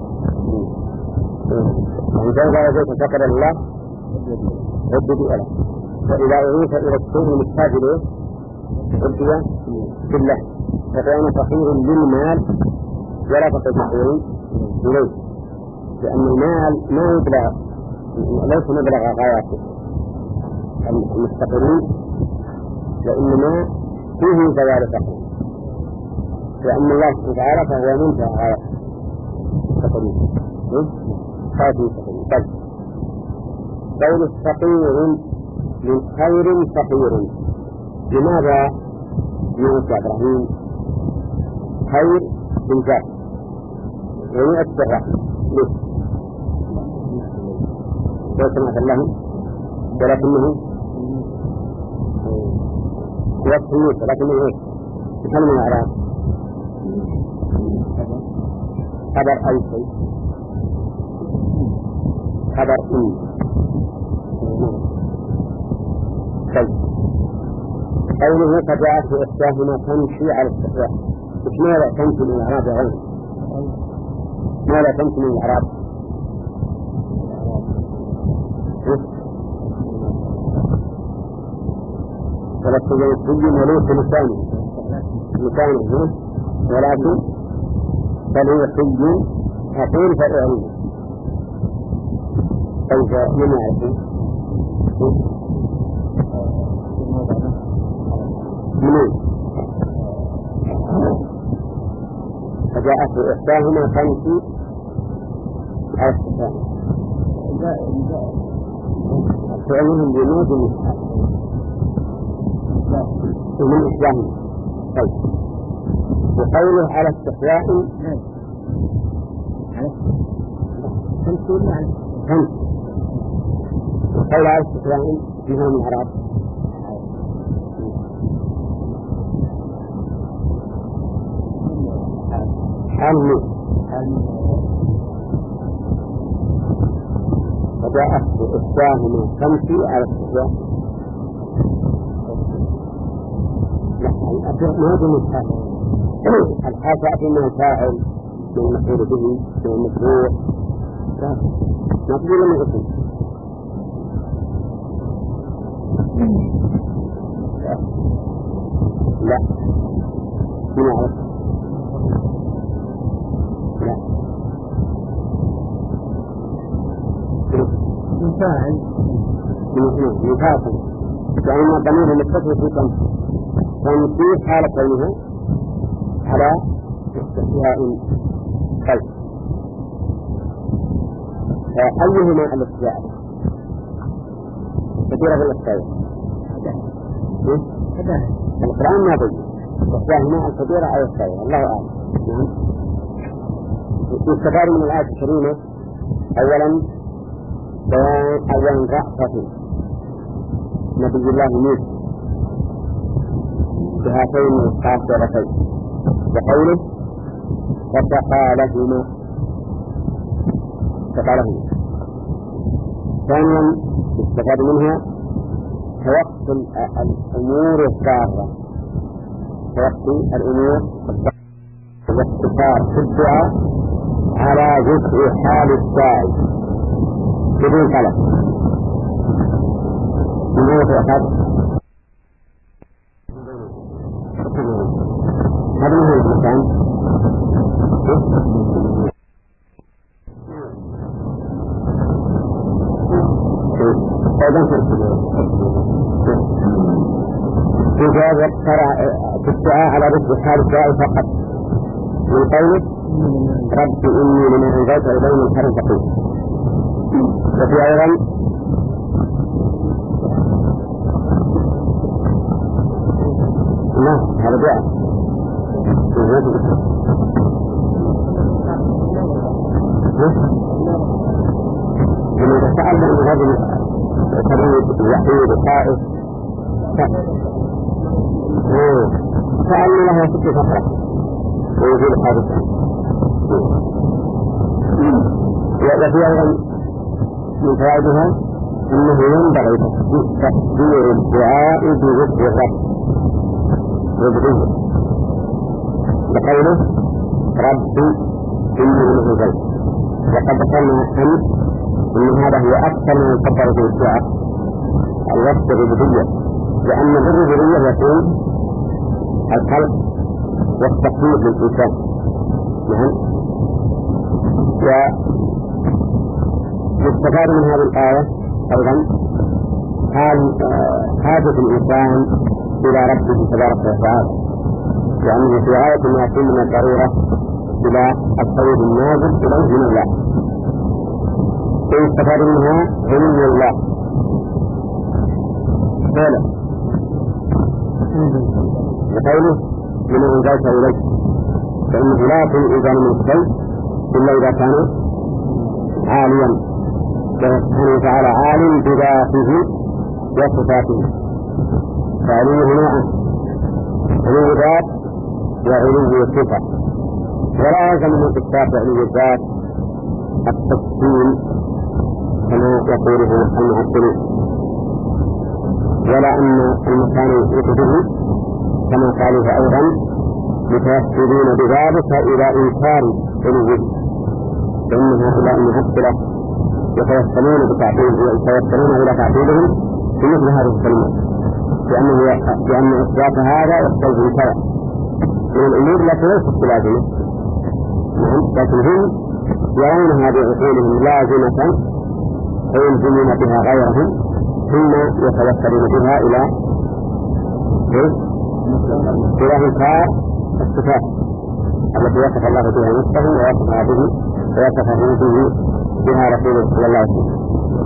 يعني فإذا وجدت فقر الله ردد إله، فإذا أعيث إلى الشيء المحتاج إليه ردد بالله، فكان فقير للمال ولا فقير فقير إليه، لأن المال ما يبلغ ليس مبلغ غاياته المستقرين، وإنما فيه زوال فقير، لأن الله سبحانه وتعالى فهو منتهى غايته الفقيرين خاتم فقير. قول فقير من خير فقير لماذا يوسف إبراهيم خير بالذات ويؤثر ليه؟ ليس مثل له ولكنه يؤثر ولكنه ايه؟ هل من الأعراب خبر أي شيء خبر إن طيب قوله فجاءت إحداهما تمشي على استحياء، إيش ماذا تمشي من الأعراب يا غير؟ ماذا تمشي من الأعراب؟ ولكن يتبين ملوك لسانه لسانه هنا ولكن بل هو حي حقير فإعلم. كيف من يعرفه؟ منين؟ فجاءت إحداهما تمشي على السفاح فعلهم بموت المسحاب ومن إحداهما. طيب وقوله على استحياء تمشي ولا على تمشي وقول على استحياء فيها من الأعراب حمل فجاءت إحداهما تمشي على استحياء ما هو المسحاب الحاسة فيما الفاعل من المفعول به من المشروع ما تقول من اسم لا من عرف لا من فاعل من اسم من فاعل لأن الضمير المتصل في كم تنصيب حال كونه على استحياء قلب. أيهما الاستحياء كثيرة بالاستحياء القرآن ما بين إحداهما الكبيرة أو الصغيرة الله أعلم. نعم. يستفاد من الآية الكريمة أولا بيان أولا رأفة نبي الله موسى بهاتين القاصرتين بقوله فسقى لهما فسقى لهما. ثانيا يستفاد منها توقي الأمور الضارة توقي الأمور الضارة واختصار في الدعاء على جزء حال الداعي بدون طلب. من هو تأخذ هذا هو المكان إجازة في الدعاء على جزء حال الداعي فقط من قوله رب إني لمن أنزلت إليه من خير فقير. وفي أيضا لا هذا دعاء لمن تسأل من هذا الخريج الوحيد الخائف سألني له ست فقرة ويجيب حادثا. وفي أيضا من فوائدها أنه ينبغي تقدير الدعاء بذكر الرب وبذكر بقوله ربي إني من أنزلت. وقد ذكرنا أن أن هذا هو أكثر من يقدر في الدعاء الوصف بالربوبية، لأن بالربوبية يكون الخلق والتقدير للإنسان. نعم. ويستفاد من هذه الآية أيضا حاجة الإنسان إلى ربه تبارك وتعالى، لأنه في غاية ما يكون من الضرورة إلى الطيب النازل إليه من الله. ويستفاد منها علم الله قال وقوله لمن أنزلت إليه، فإنه لا يكون إنزال من الشيء إلا إذا كان عاليا سبحانه وتعالى عالم بذاته وصفاته. فعليه نوعا علو ذات وعلو صفة، ولا يلزم من إثبات علو الذات التفصيل كما يقوله المعطلون، ولا أن المكان يحيط به كما قالوا أيضا متوسلين بذلك إلى إنكار علوه، فإن هؤلاء المعطلة يتوسلون بتعطيله ويتوسلون إلى تعطيلهم في مثل هذه الكلمات، لأنه لأن إثبات هذا يحتاج كذا من الأمور التي ليست بلازمة، لكن هم يرون هذه عقولهم لازمة فيلزمون بها غيرهم ثم يتوسلون بها إلى إلى إنكار الصفات التي وصف الله بها نفسه ووصفها به ووصفه به بها رسوله صلى الله عليه وسلم.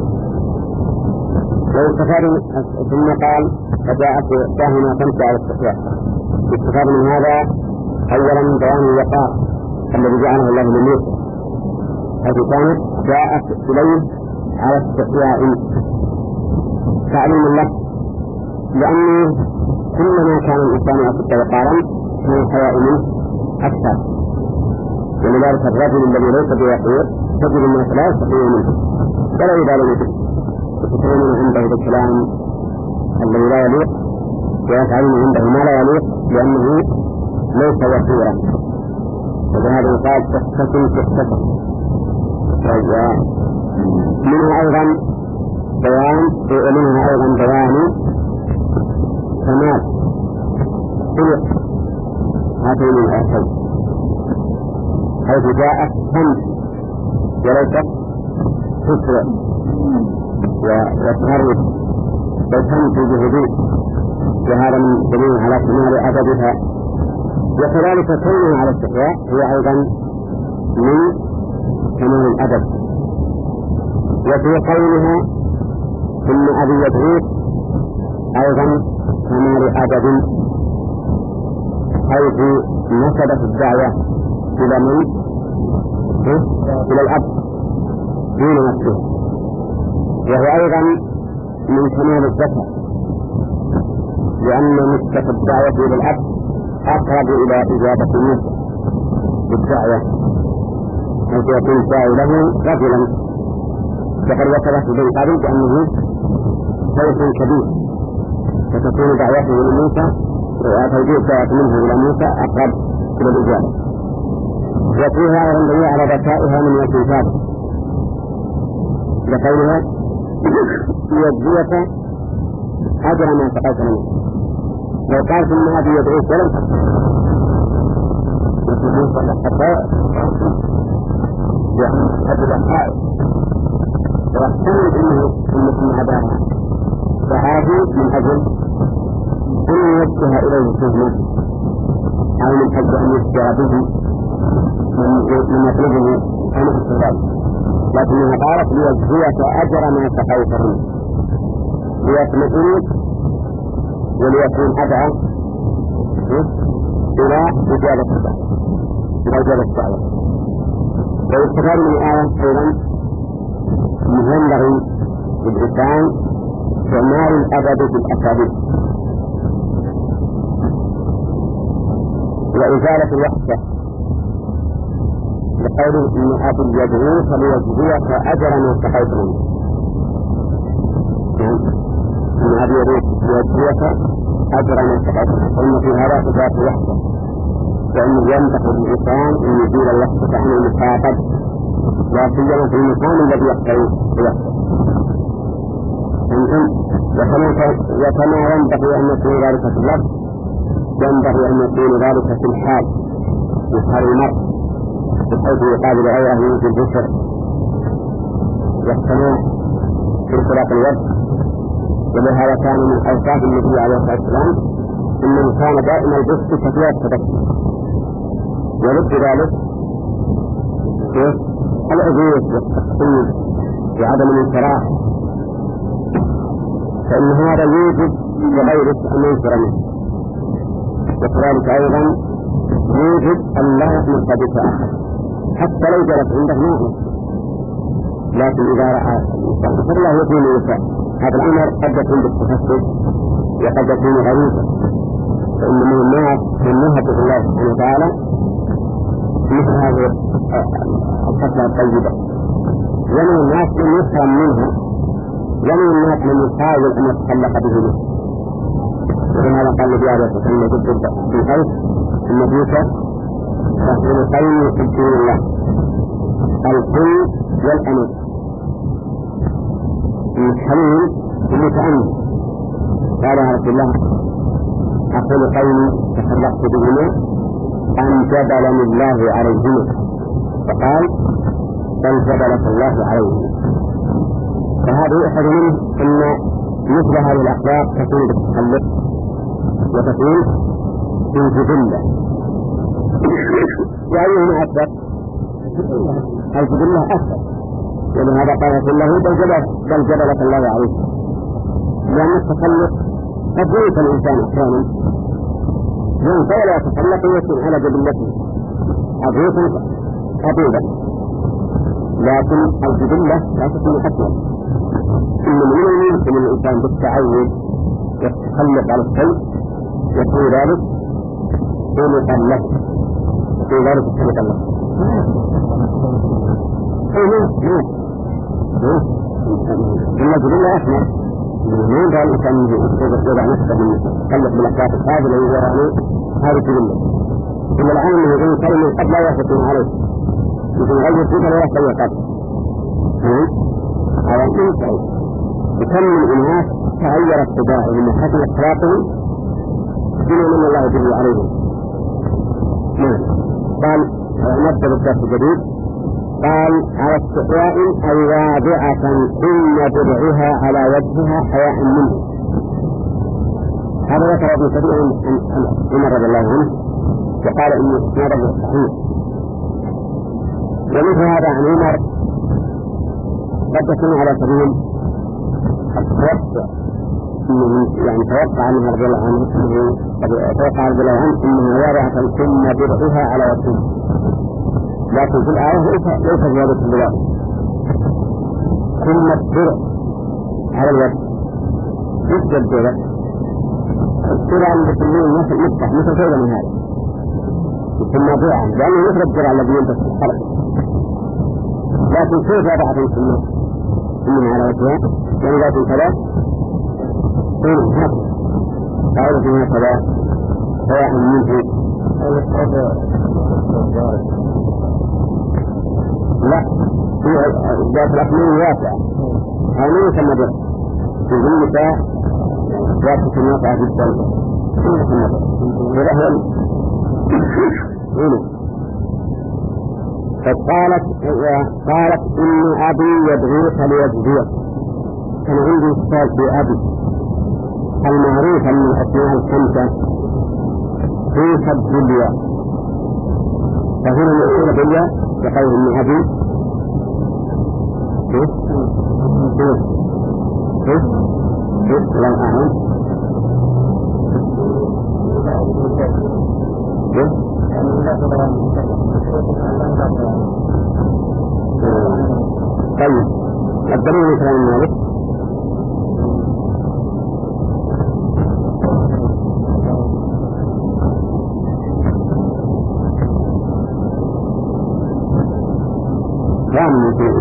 ويستفاد ثم قال فجاءت فهنا تمشي على الاستحياء. يستفاد من هذا أولا بيان الوقار الذي جعله الله من موسى، حيث كانت جاءت إليه على استحياء تعليم الله، لأنه كلما كان الإنسان أكثر وقارا كان الحياء منه أكثر، ولذلك الرجل الذي ليس بوقور تجد الناس لا يستطيعون منه ولا يبالون به، يتكلمون عنده بالكلام الذي لا يليق ويفعلون عنده ما لا يليق لأنه ليس وقورا. وبهذا يقال تحتكم تحتكم. منها أيضا بيان ومنها أيضا بيان كمال خلق هاتين الآيتين، حيث جاءت تمشي وليست تسرع وتهرب بل تمشي بهدوء، وهذا من دليل على كمال أدبها. وكذلك كونه على التقوى هو أيضا من كمال الأدب. وفي قولها ثم أبي يدعوك أيضا كمال أدب، حيث نسبت الدعوة إلى من؟ إلى الأب دون نفسه، وهو أيضا من كمال الذكر، لأن نسبة الدعوة إلى الأب أقرب إلى إجابة موسى بالدعوة، حيث يكون سائله رجلا، فقد وصلت بن قبل بأنه شيخ كبير، فتكون دعوته لموسى وتوجيه الدعوة منه إلى موسى أقرب إلى الإجابة. وفيها أيضا دليل على ذكائها من الكتاب لقولها ليجزيك أجر ما سقيت منه. لو قال ثم أبي يدعوك ولم تقل يعني أجل الحائط ويحتمل أنه ثم أباها، فهذه من أجل أن يوجه إليه سجنه أو من أجل أن يشجع به من يطلبه عن السؤال، لكنها قالت ليجزيك أجر ما سقيت منه ليطمئن وليكون أدعى إلى إجابة الدعوة إلى إجابة الدعوة. ويستفاد من الآية أيضا أنه ينبغي للإنسان كمال الأدب في الأساليب وإزالة الوحشة، لقوله إن أبي يدعوك ليجزيك أجر ما سقيت منه. إن أبي يدعوك ليجزيك أجر ما سقيت منه، فإن في هذا إزالة الوحشة، لأنه ينبغي للإنسان أن يزيل الوحشة عن المخاطب، لا سيما في المكان الذي يحتوي الوحشة. وكما ينبغي أن يكون ذلك في اللفظ ينبغي أن يكون ذلك في الحال، في حال المرء، بحيث يقابل غيره في البشر والسماء في انطلاق الوجه. ولهذا كان من أوصاف النبي عليه الصلاة والسلام أنه كان دائما البشر كثير التبسم، ورد ذلك العبوس والتخطيط وعدم الانشراح، فإن هذا يوجب لغيره أن ينشر منه. وكذلك أيضا يوجب أن لا يحمل بك أحد حتى لو جلس عنده نائم، لكن إذا رأى الإنسان فالله يكون يساء. هذا الأمر قد يكون بالتفسد وقد يكون غريبا، فإن من الناس من نهبه الله سبحانه وتعالى مثل هذه الفترة الطيبة، ومن الناس من يفهم منها، ومن الناس من يحاول أن يتخلق به منه. وهذا قال النبي عليه الصلاة والسلام ضد الخوف إن فيك رسولين يحبون الله الكل والأمين، الحليم المتأمل. قال يا رسول الله أقول قومي تخلقت بهما أن جبلني الله عليهما، فقال بل جبلك الله عليهما. فهذا يؤخذ منه أن مثل هذه الأخلاق تكون بالتخلق وتكون بالجبلة. وأيهما أكبر؟ الجبلة أكبر، ولهذا قال رسول الله بل جبلك الله عليه، لأن التخلق قد يؤتى الإنسان أحيانا ينسى ولا يتخلق ويكون على جبلته عبوسا خطيبا، لكن الجبلة لا تكون حتما. إن من يمكن الإنسان بالتعود والتخلق على الشيء يكون ذلك خلقا له، يكون ذلك خلقا له. إن الجبلة أحمر من قال الإنسان يضع نفسه من يتخلق بالأحداث القابلة ويرى هذه الجبلة. إن العالم يقول كلمة قد لا يفتن عليه، يمكن غير فيك لا يفتن قد هذا من سعيد. بكم من الناس تغيرت طباعهم وحسن أخلاقهم بما من الله يجري عليهم. قال نبدأ بالدرس الجديد. قال على استحياء أي واضعة كل درعها على وجهها حياء منه. هذا ذكر ابن كثير عن عمر رضي الله عنه وقال إن إسناده صحيح. ومثل هذا عن عمر قد تكون على سبيل التوسع، يعني توقع أنه رضي الله عنه توقع رضي الله عنه أنها وضعت ثم درعها على وجهه، لكن في الآية ليس زيادة البلاغ، ثم الدرع على الوجه مثل الدرع الدرع المسلمين مثل مفتح مثل شيء من هذا ثم درعا، لأنه مثل الدرع الذي ينبت في الحرب، لكن كيف وضعت ثم ثم على وجهها يعني ذات ثلاث قول هكذا قائلة هكذا سواء منه لا في ذات الأكمل واسعة هذا يسمى درع في ذلك ذات الواسعة جدا ورهن فقالت قالت إن أبي يدعوك ليجزيك. كان عندي سؤال في أبي المعروفة من الأسماء الخمسة في الدنيا، فهنا يقول بالله يقول إن أبي كيف كيف كيف كيف لا أعلم كيف طيب الدليل مثل مالك كان في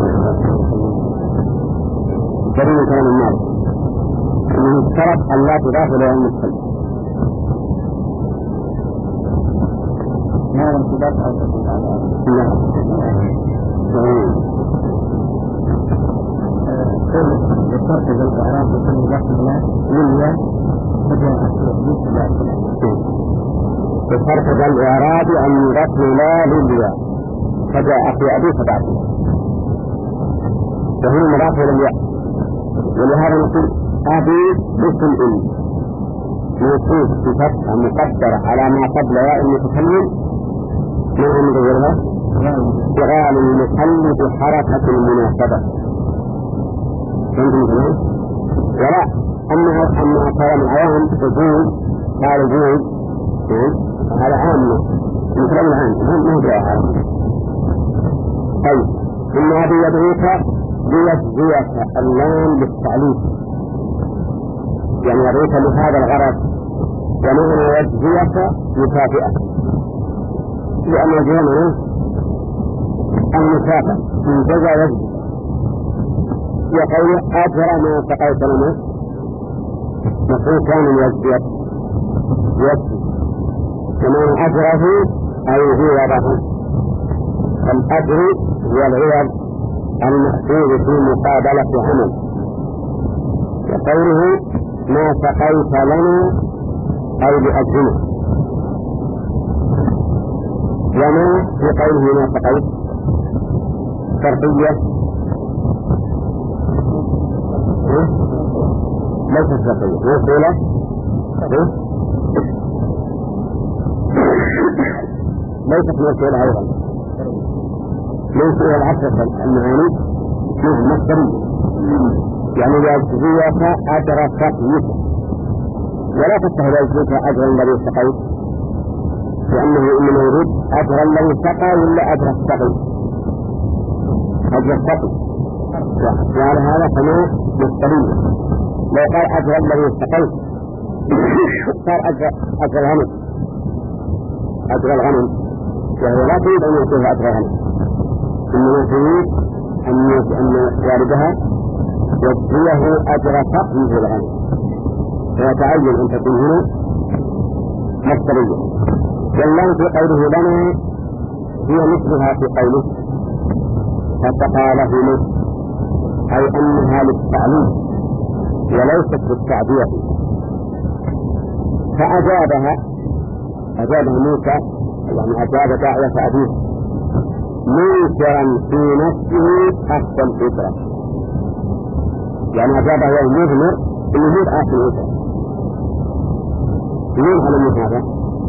الدليل مثل مالك انه اشترط ان لا تداخل علم القلب. ما لم تداخل لا ذكرت ذلك الإعراب بكل ذكر الله لليا فجاء ذكرت ذلك الإعراب أن ذكر لا لليا فجاء أخي أبي فبعثه وهو مضاف إلى الياء، ولهذا نقول أبي باسم إن موصوف بفتحة مقدرة على ما قبل ياء المتكلم من عند غيرها شغال المحل بحركة المناسبة. ولا أنها أنها كلام العوام تقول قال جود هذا عام من كلام العام ما هو عام. طيب إن هذه يدعوك ليجزيك اللام بالتعليم، يعني يدعوك لهذا الغرض، ومعنى يجزيك مكافئة، لأن يجزينا المكافأة من جزا يجزي يقول أجر ما سقيت لنا نقول كان يجزي يجزي كما أجره أي هو له. الأجر هو العوض المأخوذ في مقابلة عمل، وقوله ما سقيت لنا أي بأجرنا، وما في قوله ما سقيت شرطية ليس شرطية موصولة ليست موصولة أيضا موصولة العشرة المعاني فيه مصدرية، يعني يجزيك أجر سقيك ولا تستهل يجزيك أجر الذي سقيت، لأنه إنما يريد أجر الذي سقى ولا أجر السقي أجر السقي، وعلى هذا كما مصدرية. لو قال أجر الذي استقيت صار أجر أجر الغنم أجر الغنم، وهو لا تريد أن يعطيها أجر الغنم، إنما تريد أن والدها يجزيه أجر سقيه الغنم، ويتعين أن تكون هنا مصدرية. والله في قوله لنا هي مثلها في قوله فسقى لهما، أي أنها للتعليم وليست للتعبير. فأجابها أجابها موسى يعني أجاب داعية أبيه منكرا في نفسه أخذ الإبرة، يعني أجابه المظهر المظهر أخذ الإبرة، من علم هذا؟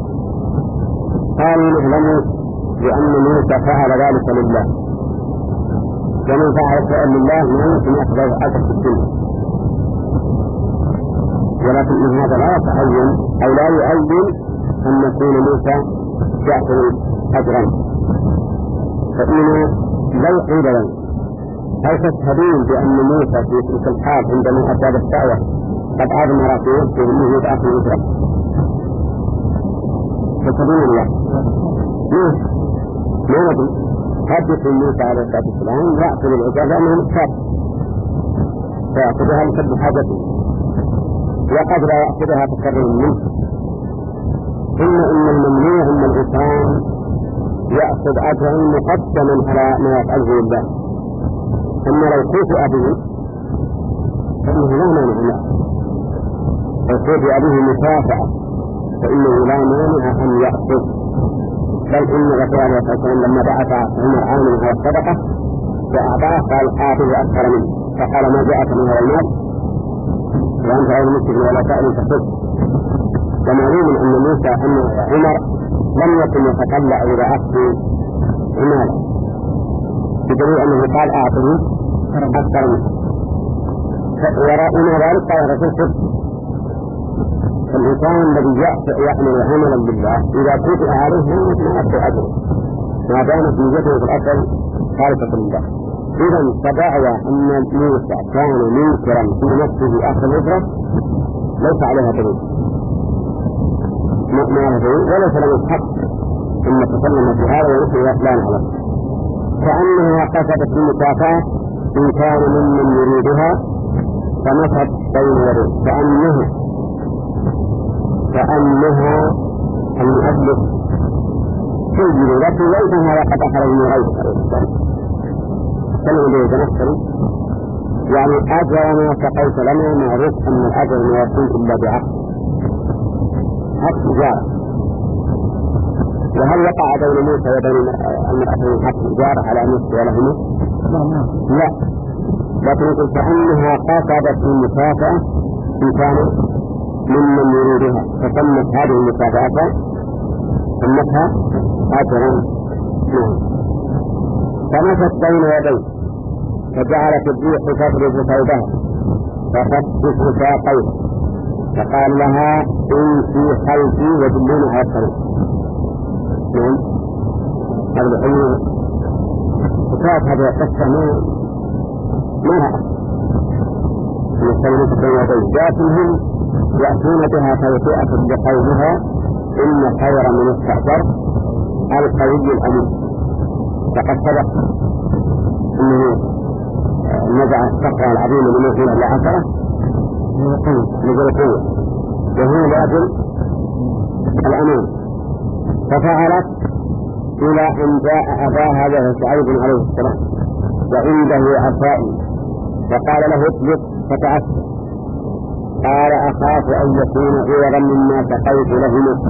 قالوا نعلم لأن موسى فعل ذلك لله، ومن فعل شيئا لله ما يمكن يأخذ أجر في الدنيا، ولكن من هذا لا يتعين أو لا يؤين أن يكون موسى يأخذ أجرا، فإن لو قيل له هل تشهدون بأن موسى في تلك الحال عندما أتى بالدعوة قد أضمر في وجهه أنه يتأخذ أجرا؟ تشهدون الله؟ ما ندري، قد يكون موسى عليه الصلاة والسلام يأخذ الأجر لأنه مكتاب فيأخذها لسد حاجته، وقد لا يأخذها تكرم منه. ثم إن الممنوع أن الإنسان يأخذ أجرا مقدما على ما يفعله الله، أما لو كفئ به فإنه لا مانع له، لو كفئ به مكافأة فإنه لا مانع أن يأخذ. بل إن الرسول عليه الصلاة والسلام لما بعث عمر عامل على الصدقة فأعطاه قال آخذ أكثر منه، فقال ما جاءك من هذا المال وأنت غير مسلم ولا سائل تخذ. ومعلوم أن موسى أن عمر لم يكن يتطلع إلى أخذ عماله، بدليل أنه قال أعطه أكثر منه، ورأينا ذلك قال الرسول خذ. فالإنسان الذي يعمل عملا بالله إذا كتب عليه ما أكثر أجره ما دامت نيته في الأصل خالصة لله. إذا فدعوى أن موسى كان منكرا في نفسه أخذ الأجرة ليس عليها دليل، ما لها دليل وليس له الحق أن تكلم في هذا ونحن لا نعلم، كأنها قصدت المكافأة إن كان ممن يريدها فمشت بين يديه، كأنها كأنها المؤلف سيد لكن ليس هذا قد أخرج من غير كلمة بيتنفر يعني أجر ما سقيت لنا معروف أن الأجر ما يكون إلا بعقد حق جارة. وهل وقع بين موسى وبين المرأتين حق جارة على أن يسقي لهما؟ لا، لكن قلت أنها قصدت المكافأة إن كان ممن يريدها فتمت هذه المكافأة تمتها أجرا. فمشت بين يديه فجعلت الريح تضرب ثوبها ففتت ساقيه فقال لها امشي خلفي ودلوني على الطريق. نعم هذا الحين وكانت هذه القصة ما ما رأت يستمرت بين يديه، لكنهم يأتون بها توفئة بقولها إن خير من استأجر القوي الأمين. فقد سبق أنه نزع الصخرة العظيمة لمثلها العشرة نزل قوة وهو لأجل الأمان، ففعلت إلى أن جاء أباها له شعيب عليه السلام وعنده عصائي فقال له اطلق فتعسى، قال أخاف أن يكون عوضا مما سقيت لهما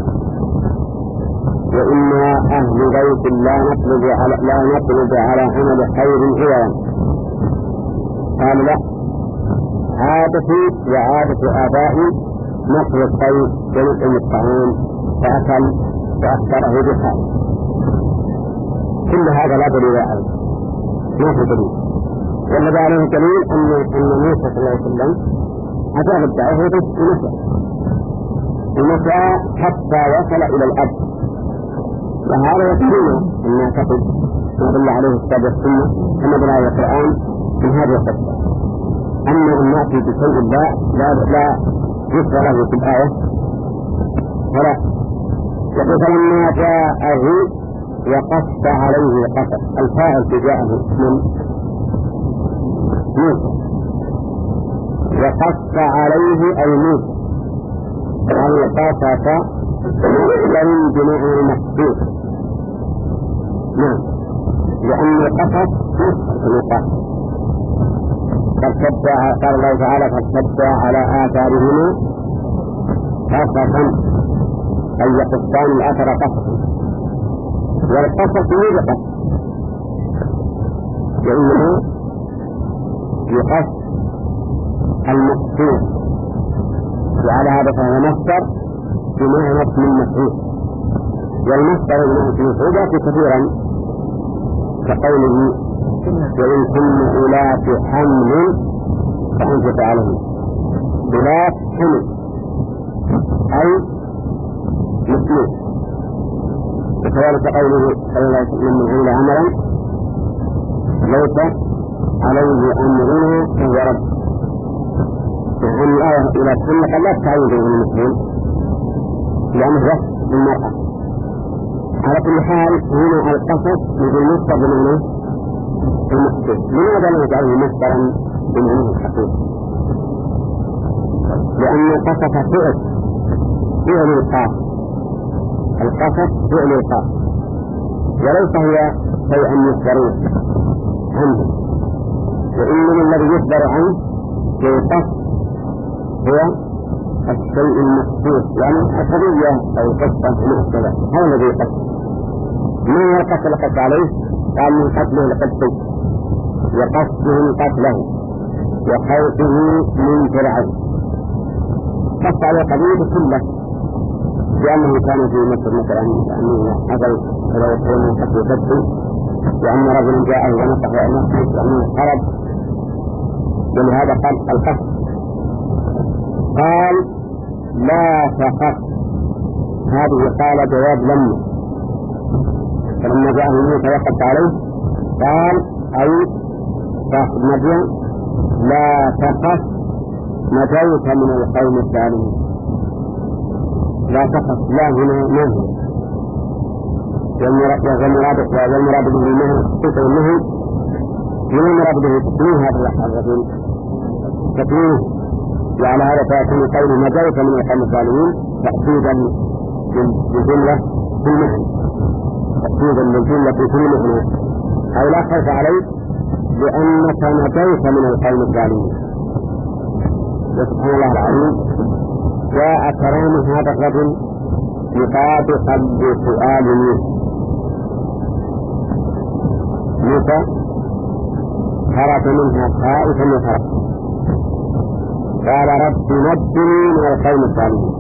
وإنا أهل بيت لا نطلب على لا نطلب على عمل خير عوضا. قال لا، عادتي وعادة آبائي نطلب الخير ونطعم الطعام فأكل فأخبره بخير. كل هذا لا دليل عليه، ما في دليل. والذي عليه دليل أن أن موسى صلى الله عليه وسلم أجاب الدعوة بمسى بمسى حتى وصل إلى الأب، وهذا يكفينا أن نعتقد ما دل عليه الكتاب والسنة كما دل على القرآن من هذه القصة. أما أن نأتي بشيء لا لا لا يذكر له في الآية فلا. يقول فلما جاءه وقص عليه قصص، الفاعل جاءه من موسى وقص عليه أي موسى القصص لن جميع المحدود. نعم، لأن القصص نصف فارتدى قال الله تعالى فارتدى على آثارهما قصصا أي يقصان الأثر قصصا، والقصص يقص لأنه يقص المقصود، وعلى هذا فهو مصدر بمعنى اسم المفعول، والمصدر بمعنى اسم المفعول يأتي كثيرا كقوله وإن كن أولات حمل فأنفق عليهم. أولات حمل أي مسلم. وكذلك قوله صلى الله عليه وسلم من عمل عملا ليس عليه أمرنا فهو رد. يعني الآية إلى السنة قد لا تعين به المسلم لأنه وصف للمرأة. على كل حال هنا القصص مثل مصدر بمعنى المقصود. لماذا لا نجعله مصدرا بمعنى الحقيقة؟ لأن القصص فعل فعل القاف، القصص فعل القاف وليس هو شيئا يصدرون عنه، وإنما الذي يصدر عنه بالقصد هو الشيء المقصود، يعني القضية أو القصة مؤكدة. هذا الذي يقصد. ما هو القتل قصد عليه؟ قال من قتله لقتله، وقصده من قتله، وخوفه من فرعون. قصد على قضية كله لأنه كان في مصر مثلا لأنه حصل فلو يكون من قتل قتله، وأن رجلا جاءه ونصح ونصح وأنه خرج، ولهذا قال القصد. قال لا تخف، هذه قال جواب لما، فلما جاءه موسى وقف عليه قال أي صاحب مدين لا تخف نجوت من القوم الظالمين. لا تخف، لا هنا ما هو، والمراد والمراد به النهي صفة النهي، من المراد به تكوين هذا الرجل تكوين، وعلى هذا فيكون قول نجوت من القوم الظالمين تأكيدا للجملة في المعنى، تأكيدا للجملة في كل معنى، أي لا خوف عليك لأنك نجوت من القوم الظالمين. وسبحان الله العظيم جاء كلام هذا الرجل مطابقا لسؤال موسى. موسى خرج منها خائفا وخرج قال رب نجني من القوم الظالمين.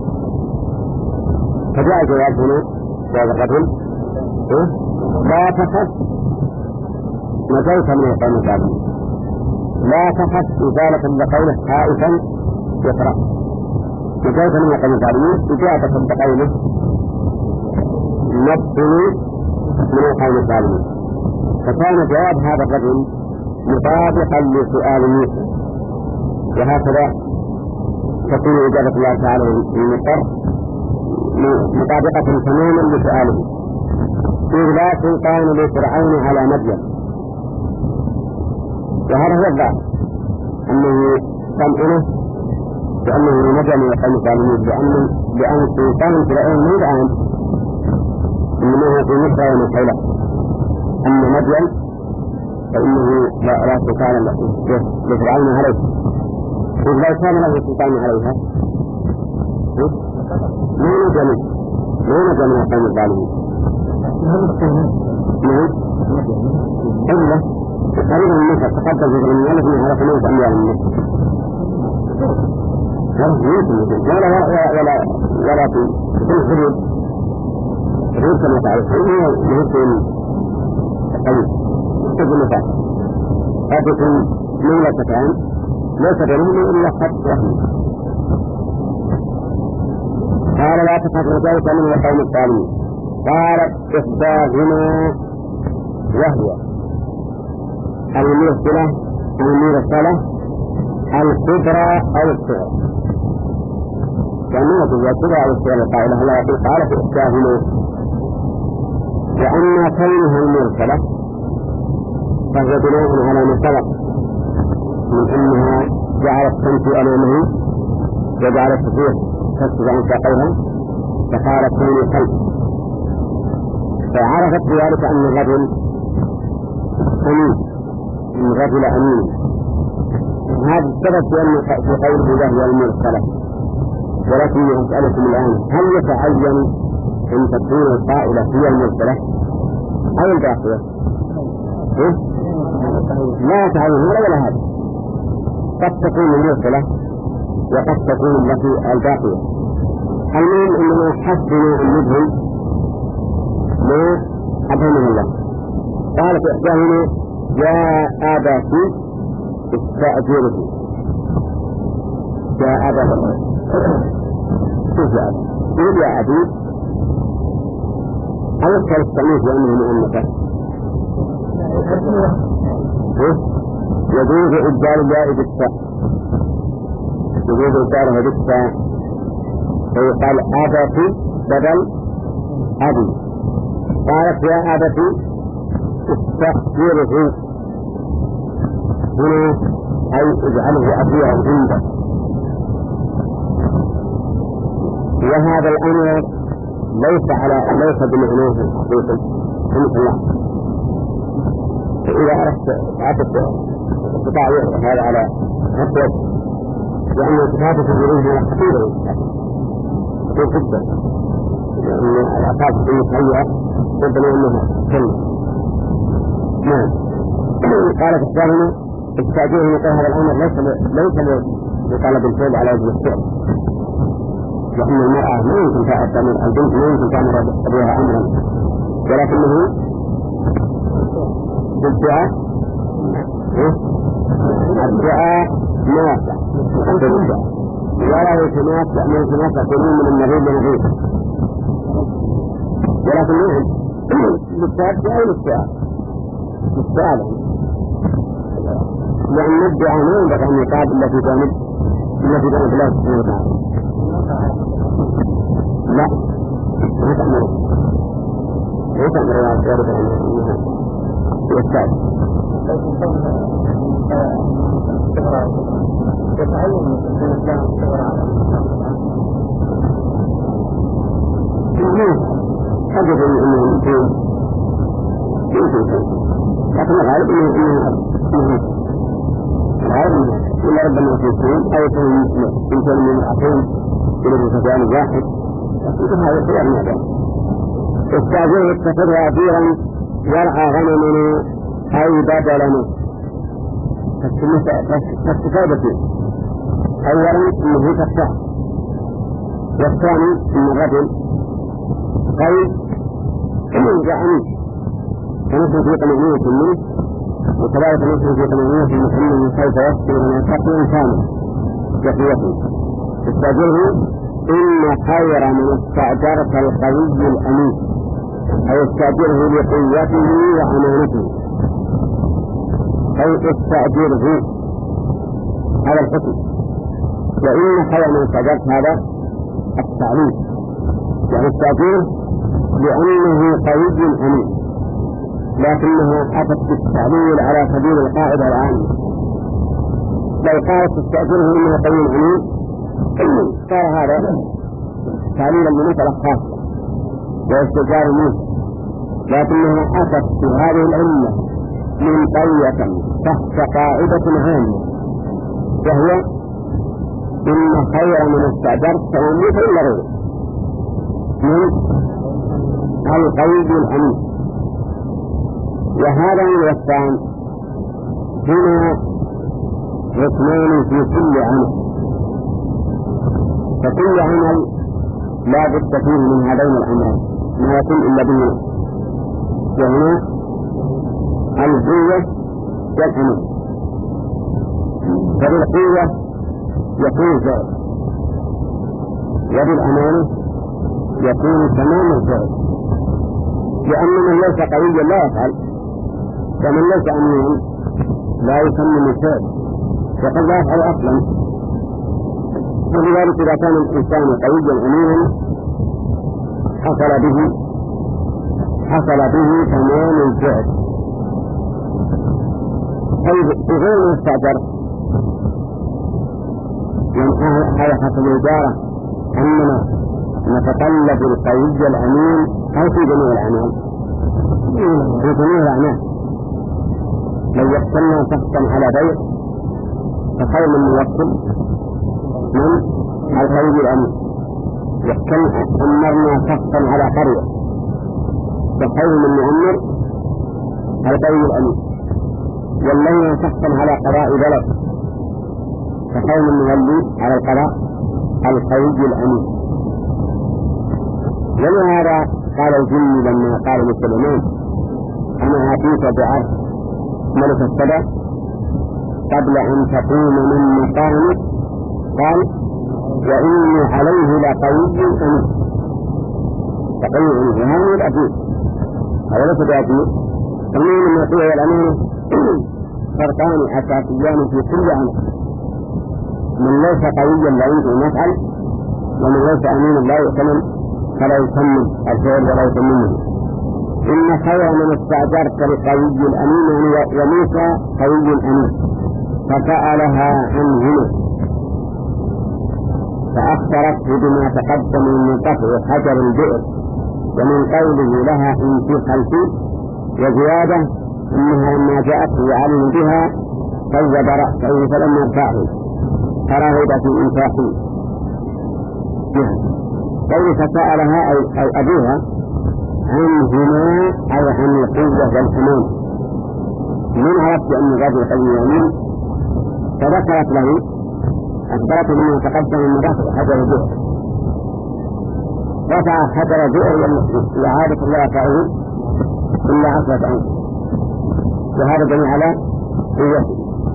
فجاء جواب هنا جواب الرجل لا تخف نجوت من القوم الظالمين. لا تخف إزالة لقوله خائفا يقرأ نجوت من القوم الظالمين، إجابة بقوله نجني من القوم الظالمين. فكان جواب هذا الرجل مطابقا لسؤال موسى، وهكذا تكون إجابة الله تعالى للمضطر مطابقة تماما لسؤاله. إذ لا سلطان لفرعون على مدين، وهذا هو الظاهر أنه سمعنه بأنه نجا من القوم الظالمين، لأن لأن سلطان فرعون من الآن إنما هو في مصر ومن حوله. أما مدين فإنه لا, لا سلطان لفرعون عليه، إذ لو كان له سلطان عليها ما نجا من ما نجا من القوم الظالمين. نعم إلا قريبا من مصر تقدم في العلمية لكن هذا ثمانية أميال من مصر ولا ولا ولا في الحدود الحدود كما تعرف هي مهمة قليل تجد مثال قد يكون مملكتان ليس بينهما إلا خط واحد. قال لا تخف نجوت من القوم الظالمين. قالت إحداهما وهي المرسلة المرسلة الكبرى أو الصغرى، كما تقول الكبرى أو الصغرى قائلة الله يقول قالت إحداهما. وأما كونها المرسلة فهو بناء على ما سبق من أنها جعلت تمشي أمامه وجعلت تفيه تكتب عن ساقيها فقالت كوني قلب، فعرفت بذلك أن الرجل أمين، أن الرجل أمين. هذا السبب بأن في قوله له المرسلة. ولكن أسألكم الآن هل يتعين أن تكون القائلة هي المرسلة أو الباقية؟ لا يتعين هذا ولا هذا، قد تكون المرسلة وقد تكون التي الباقية. المهم أننا حسنا أن ندهن ما أبهمه الله. قالت إحداهما يا أبتي استأجره. يا أبا كيف يا أبا؟ قل يا أبي أو تستميت لأنه مؤنثة يجوز إبدال الياء بالتاء، يجوز إبدالها بالتاء فيقال أبتي بدل أبي. قالت يا أبتي استغفره هنا أي اجعله أبيعا عندك. وهذا الأمر ليس على ليس بمعناه الحقيقي مثل الله. فإذا أردت أردت استطاع هذا على أسود لأن كتابة الجنود خطيرة في جدا، لأن العقاب المسيئة ربما أنها كلمة. نعم. قالت الثانية استأجره مثل هذا الأمر ليس ليس لطلب الفعل على وجه الفعل، لأن المرأة ما يمكن تعمل البنت ما يمكن تعمل أبوها أمرا، ولكنه بالدعاء الدعاء نافع ولا يتنافع ما يتنافع كلهم من النبيل لنبيل، ولكن نعم بالتالي أي السؤال السؤال لأن الدعاء ما ينبغي أن يقال إلا في جانب إلا في جانب الله سبحانه وتعالى. لا ما تأمر ما تأمر يا سيارة أنها يستعد أجد أنه يمكن يمكن لكن الغالب أنه الغالب إلا ربما يكون أو يكون يمكن من الأخير إلى الفتيان الواحد لكن هذا خيار ماذا استاذوه اتخذها أثيرا يرعى غنمنا أي بدلنا فاستفادة فيه أولا أنه تفتح، والثاني أن الرجل قيد جاءني فنحن في طمأنينة منه، وكذلك نحن في طمأنينة من كيف يصبر من يتقي إنسانه بقيته. استاجره إن خير من استأجرت القوي الأمين، أو استأجره لقوته وأمانته، أو استأجره على الحكم. وإن خير من استأجرت هذا التعليم، يعني استأجره لأنه قوي أمين، لكنها أتت بالتعليل على سبيل القاعدة العامة. لو قالت استأجره إنه قوي أمين صار هذا تعليلا لمثلة خاصة واستجار منه، لكنها أتت بهذه العلة من قرية تحت قاعدة عامة، وهي إن خير من استأجرت تأميك إلا غيره من القيد الأمين. وهذا الوثان هنا ركنان في كل عمل، فكل عمل لا بد فيه من هذين الأمرين ما يكون إلا به، وهنا القوة والأمان. فبالقوة يكون فعل، وبالأمانة يكون تمام الفعل، لأن من ليس قويا لا يفعل، ومن ليس أمينا لا يسمى الفعل وقد لا يفعل أصلا. ولذلك إذا كان الإنسان قويا أمينا حصل به حصل به تمام الفعل. طيب بغير مستأجر هذا حسب الإدارة أننا نتطلب القوي الأمين أو في جميع الأعمال، في جميع الأعمال. لو وكلنا شخصا على بيع فخير من موكل من القوي الأمين، وكم أمرنا شخصا على قرية فخير من مؤمر القوي الأمين، ولينا شخصا على قضاء بلد فخير من مولي على القضاء القوي الأمين. ولهذا قال الجن لما قال لسليمان أنا آتيك بعرش ملك السبع قبل أن تقوم من مقامك قال وإني عليه لقوي أمين. تقوي أمين هذا الأبيض هذا ليس بأبيض. أمين المطيع والأمين فرقان أساسيان في كل أمر. من ليس قويا لا يمكن أن يفعل، ومن ليس أمينا لا يؤتمن فلا يسمن الفعل ولا يسمنه. إن خير من استأجرت القوي الأمين وموسى قوي أمين فسألها عنهما فأخبرته بما تقدم من قطع حجر البئر ومن قوله لها إن في خلفي، وزيادة إنها لما جاءته وعلم بها طيب رأسه فلم يرفعه فرغب في إنفاقه. قوله فسألها أو أبوها عنهما أو عن القوة والحنان. من عرفت أن الرجل قوي يمين فذكرت له أخبرته بما تقدم من رفع حجر البئر. رفع حجر البئر وعادة الله يرفعه إلا عشرة أنف، وهذا دليل على قوته.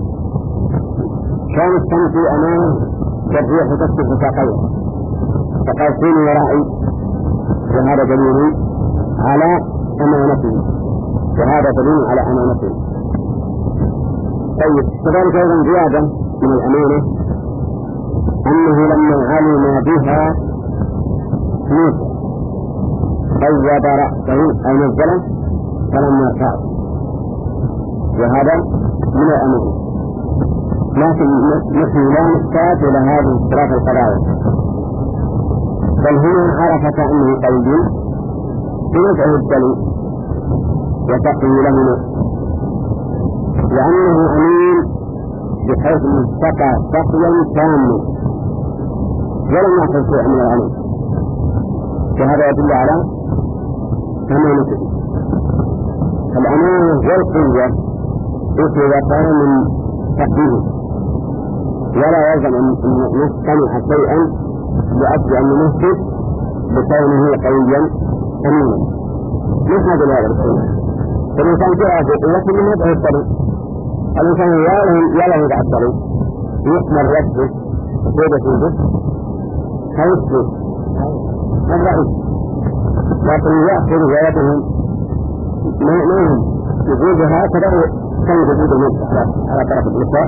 كان الشمس أمامه والريح تسبح ساقيه فقال كوني ورائي، وهذا دليل على أمانته، وهذا دليل على أمانته. طيب كذلك أيضا زيادة من الأمانة أنه لما علم بها موسى طيب رأسه أو نزله فلم يرفعه، وهذا من الأمانة. لكن نحن لا نحتاج إلى هذه الثلاث القضايا، بل هنا عرفت أنه قوي بنفعه الدليل وتقوي لهما، لأنه أمين بحيث استقى تقويا كاملا ولم يحصل شيء من العلم، وهذا يدل على أمانته. الأمانة والقوة إخوتان من تقويه، ولا يلزم أن نصطنع شيئا لأجل أن نمثل بكونه قويا أمينا. من هذا الهدف السنة فالإنسان جاء في قوته من يدعو الطريق. الإنسان ياله بعد الطريق يحمل رجله وقوده في الجسد فيسلك الرئيس، لكن يأخذ ويده ما يهم يجوز هكذا كان يجوز المسح على طرف الإساء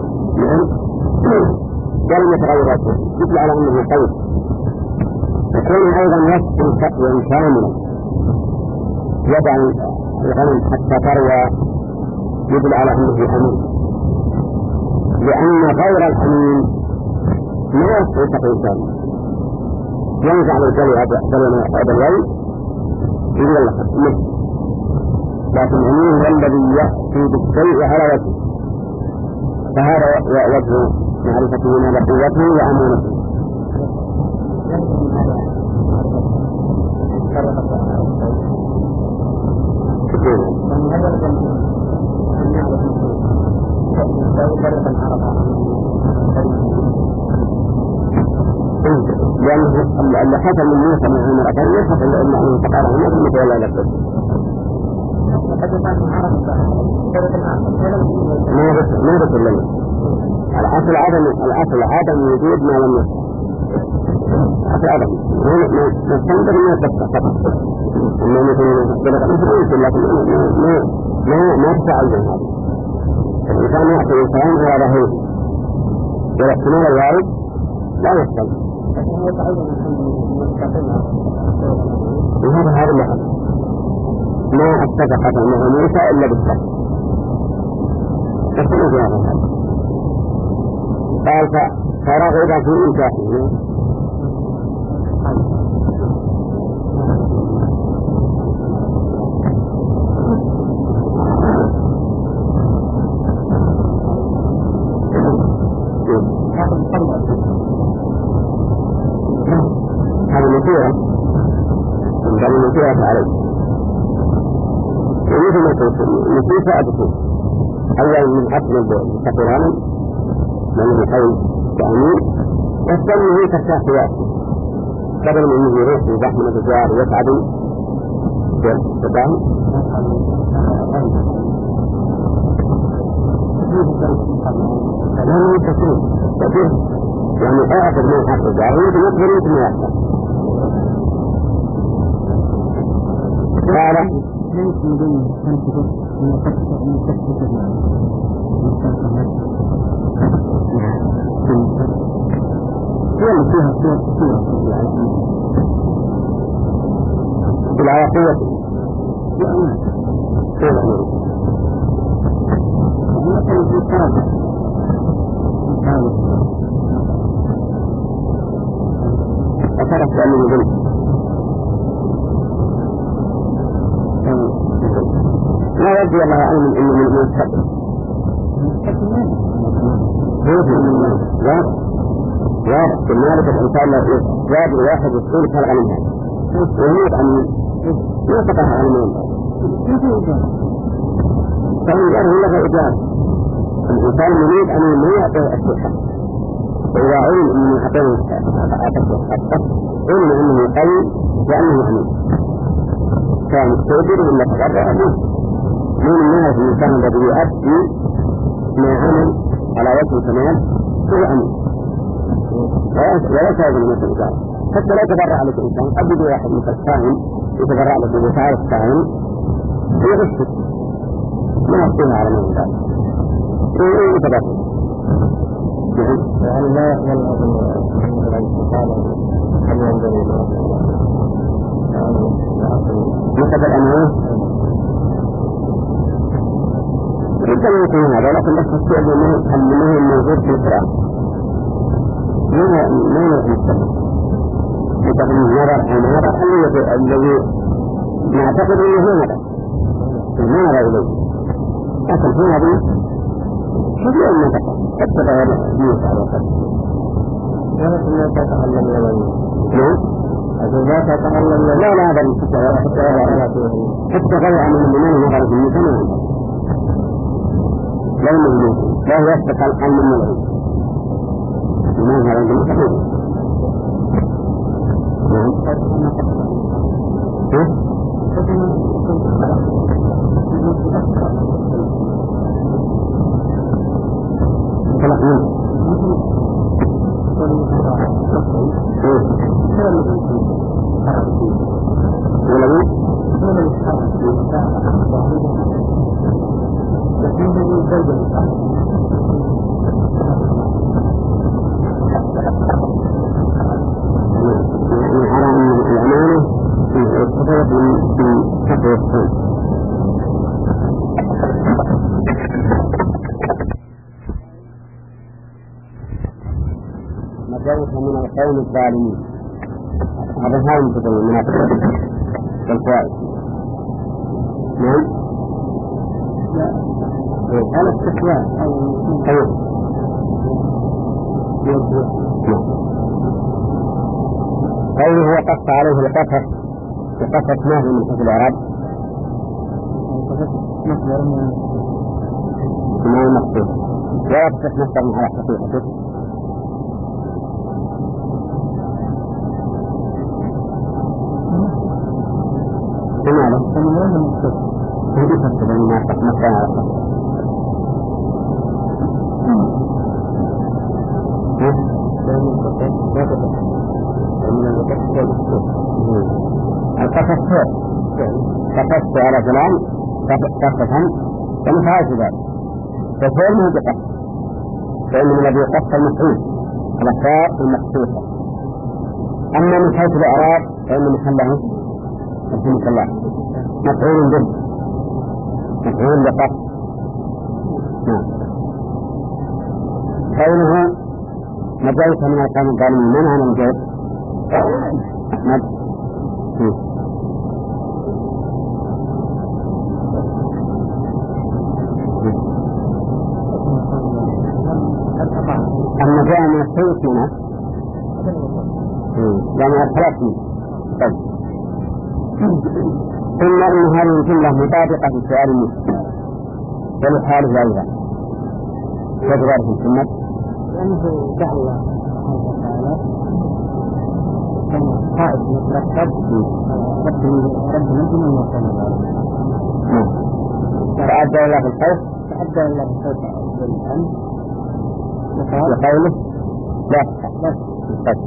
ولم يتغير رجله يطلع على أنه قوي. يكون أيضا يسكن تقوى كاملا يدع الغنم حتى تروى يدل على أنه أمين، لأن غير الأمين ما يستطيع تقوى كاملا ينزع الجلي هذا الوي إلا الله، لكن الأمين هو الذي يأتي بالشيء على وجهه، فهذا وجه معرفته من قوته وأمانته. لأن اللي حصل من موسى مع المرأتين يحصل لأنه فقال هنا ثم تولى لك ما بس لنا الأصل عدم الأصل عدم وجود ما لم يحصل. أصل عدم نستنظر ما تبقى فقط إنه مثل بدأ مثل لكن ما ما ما تفعل من هذا. الإنسان يأتي إنسان على ظهره والاحتمال الوارد لا يحصل. وهذا هذا اللحظة ما اتفقت مع موسى إلا بالصبر. فكما في هذا الحال قال فرغب في إنكاحه هذه المسيرة من بني المسيرة عليه ومثل ما قلت المسيرة أدخل أولا من أصل التقران من الحول كأمين والثاني هي كالشاحيات بدل من أنه يروح في زحمة الجوار ويسعد بالتفاهم لا يتكلم كثير يعني أعطى من حق الجوار يمكن يقدر يمكن يحصل قال ممكن بين تنتظر أن تكتب أن تكتب هي اللي فيها صور كثيرة بالعواقية مثلا في الطرق أترك أنه يقول لا يرجي الله أعلم أنه من المستقبل لا لا المالك الإنسان يجب واحد يسؤول خلق منها ويريد أن ينطقها عن المال فإن له إجابة الإنسان يريد أن يعطيه الصحة فإذا علم أنه يعطيه الصحة علم أنه قوي وأنه أمين كان يستوجد إلا تغرى أمين من الناس الإنسان الذي يؤدي ما عمل على وجه الكمال هو أمين ولا يساعد المثل ذلك حتى لا يتبرع لك إنسان قد يجي واحد مثل الثاني يتبرع لك بمساعد الثاني ويغشك ما يحصيها على من ذلك إيه يتبرع يعني لا يقبل الانتقال أن ينظر إلى مثل الأموات ربما يكون هذا لكن بس الشيء أنه موجود في القرآن ما ما يمكن مثل النظر النظر الذي نعتقد أنه هو نظر ما نرى إليه لكن في هذه شبيه النظر حتى غير موسى على القدر ولكن لا تتعلم لمن لا تتعلم لا لا هذا حتى غير عن من نظر في المسلم لا يمكن لا يثبت عن من العلم لماذا هذا المستحيل خلق منه ولو على أن الأمانة تتفرق من حق الصوت نجوت من القوم الظالمين هذا هاي متقوم من أكثر والفوائد نعم على استخلاف أيوه قوله هو قص عليه القصص وقصص ما هو من حيث الإعراب مصدر ما هو مقصود ولا تصح مصدر على حقيقته لماذا؟ فمن المقصود هذه تصح ما تصح مصدر على حقيقته القصص قصصت على فلان قصصا ومفعل ذلك ففعل من بقص فإن الذي قص المفعول على الصاء المقصوصة أما من حيث الإعراب فإن محله رحمك الله مفعول به مفعول بقص نعم قوله نجوت من القوم الظالمين من هو نجوت أحمد النجاة من السيء منه يعني الثلاث منه طيب ثم إن هذه الجملة مطابقة في سؤال المسلم ولحاله أيضا وجواره في السنة أنه دعوة خائف مترقب رب رب نجم المقام فأدى الله في الخوف فأدى الله في الخوف بالأمس وقوله لا تخف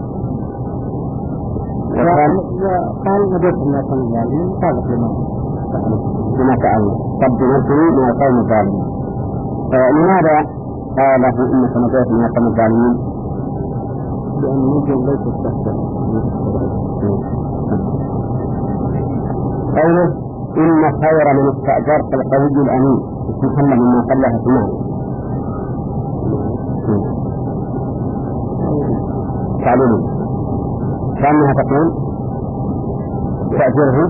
وقال نجد من القوم الظالمين صادق لما لما فعلنا رب نجني من القوم الظالمين. فلماذا قال له إنك نجيت من القوم الظالمين؟ لأن نجم ليس التخفى قوله إن خير من استأجرت القوي الأمين محمد مما قبلها سمعه تعليم كأنها تقول تأجره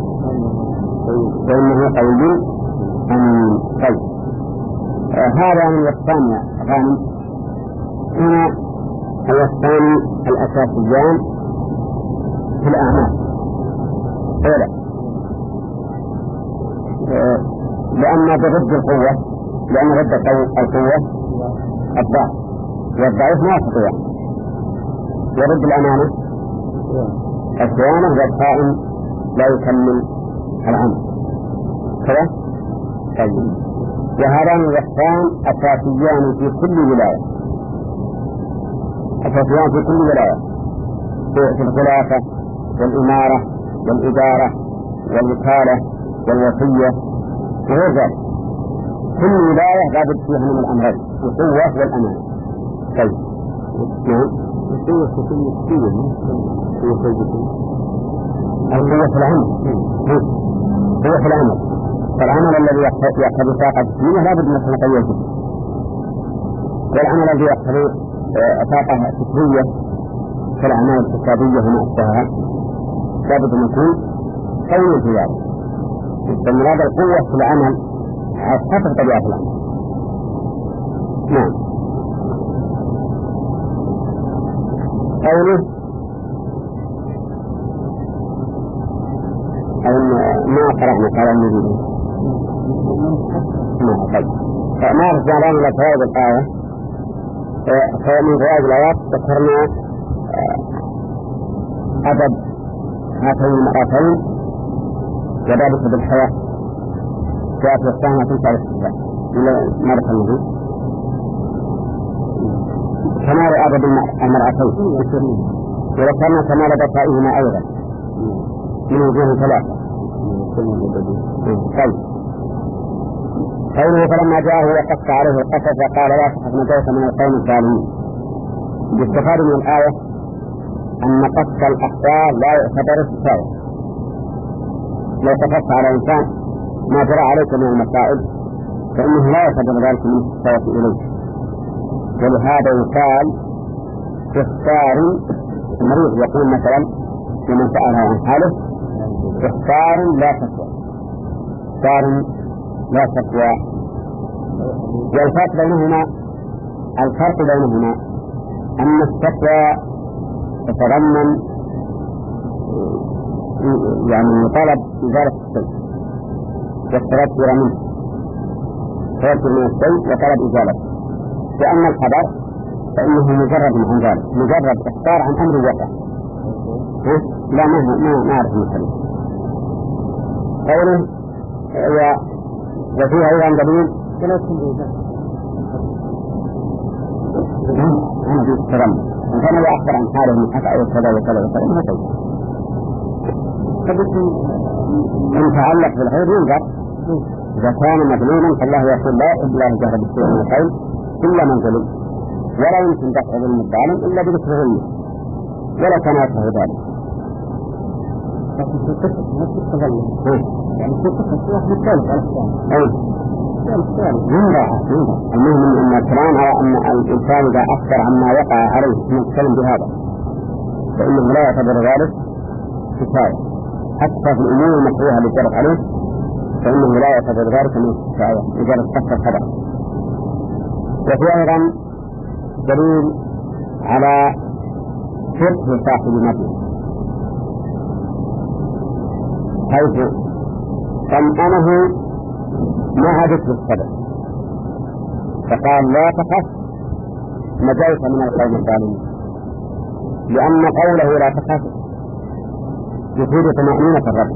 فإنه قوي أمين. طيب هذا من الثانية غانم. هنا الثاني الأساسيان في الأعمال أولا لأن ضد القوة لأن ضد القوة الضعف والضعيف ما يستطيع يرد الأمانة الصيانة والقائم لا يكمل العمل كذا. طيب وهذان الوصفان أساسيان في كل ولاية أساسيان في كل ولاية في الخلافة والإمارة والإدارة والوكالة والوصية وغير ذلك. كل ولاية لابد فيها من الأمرين القوة والأمانة. طيب نعم القوة في كل قوة القوة في العمل قوة في العمل فالعمل الذي يقتضي طاقة جسمية لابد من تكون قوية جدا والعمل الذي يقتضي طاقة فكرية كالأعمال الاقتصادية وما أشبهها لابد من يكون قوي في ذلك. فمراد القوة في العمل حسب طبيعة العمل. نعم قوله أو ما قرأنا قال النبي ما طيب ما رجع لنا إلى فوائد الآية. فمن فوائد الآيات ذكرنا أدب هاتين المرأتين وذلك بالحياة جاءت الثانية تنسى الاستثناء إلى مرة النبي كمال أدب المرأتين وذكرنا كمال بقائهما أيضا من وجوه ثلاثة. طيب قوله فلما جاءه وقص عليه القصص قال لا تخف نجوت من القوم الظالمين. باستفاد من الآية أن قص الأخبار لا يعتبر استفادة. لو تقص على إنسان ما جرى عليك من المصائب فإنه لا يعتبر ذلك من استفادة إليك. ولهذا يقال في اختار المريض يقول مثلا لمن سأله عن حاله اختار لا تقوى اختار لا تقوى. والفرق بينهما الفرق بينهما أن التقوى تتضمن يعني طلب إزالة الشيء والتذكر منه تذكر من الشيء وطلب إزالته. وأما الخبر فإنه مجرد عن ذلك مجرد اختار عن أمر الواقع. لا ما ما ما أعرف مثلا قوله وفيها أيضا دليل ثلاثة أنا في السلام كان يأخر عن حاله من حتى أو كذا وكذا وكذا ما تقول إن تعلق بالخير ينظر إذا كان مظلوما فالله يقول لا يحب الله جهر بالسوء من الخير إلا من ظلم ولا يمكن دفع ظلم الظالم إلا بذكر ظلمه ولا كان يفعل ذلك. لكن في قصة نفس التظلم يعني في قصة واحد الثالث على الثاني أي الثالث ينبع ينبع المهم أن الكلام على أن الإنسان إذا أخبر عما وقع عليه من الكلام بهذا فإنه لا يعتبر ذلك كفاية حتى في الأمور المكروهة اللي جرت عليه فإنه لا يعتبر ذلك من كفاية مجرد قصة الخبر. وفي أيضا دليل على شرك صاحب المدين حيث طمأنه مع ذكر الصبر فقال لا تخف نجوت من القوم الظالمين. لأن قوله لا تخف يفيد طمأنينة الرب،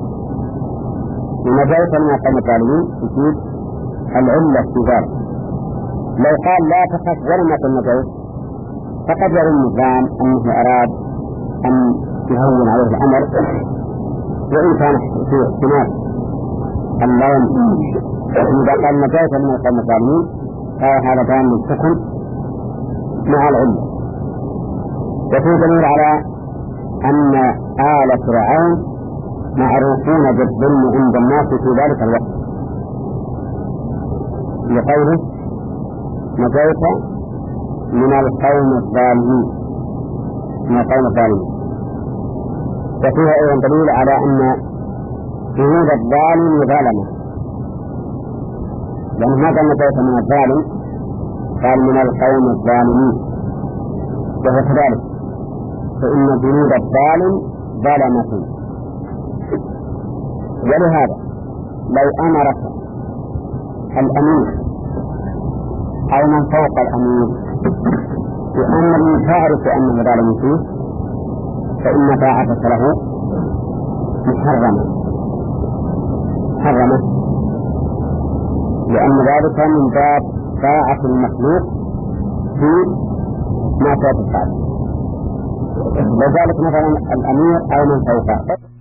ونجوت من القوم الظالمين يفيد العلة في ذلك. لو قال لا تخف ولم يكن نجوت فقد يرى النظام أنه أراد أن يهون عليه الأمر، وإن كان في احتمال اللوم إذا قال نجوت من القوم الظالمين فهذا بيان الحكم مع العلة. وفي دليل على أن آل فرعون معروفون بالظلم عند الناس في ذلك الوقت، لقوله نجوت من القوم الظالمين من القوم الظالمين. وفيها أيضا دليل على أن جنود الظالم ظالمة، لأنه ما قال نجوت من الظالم، قال من القوم الظالمين، وهو كذلك، فإن جنود الظالم ظلمة. ولهذا لو أمرك الأمير أو من فوق الأمير بأمر تعرف أنه ظالم فيه فإن طاعتك له محرمة محرمة، لأن ذلك من باب طاعة المخلوق في معصية الخالق. لذلك مثلا الأمير أو من فوقه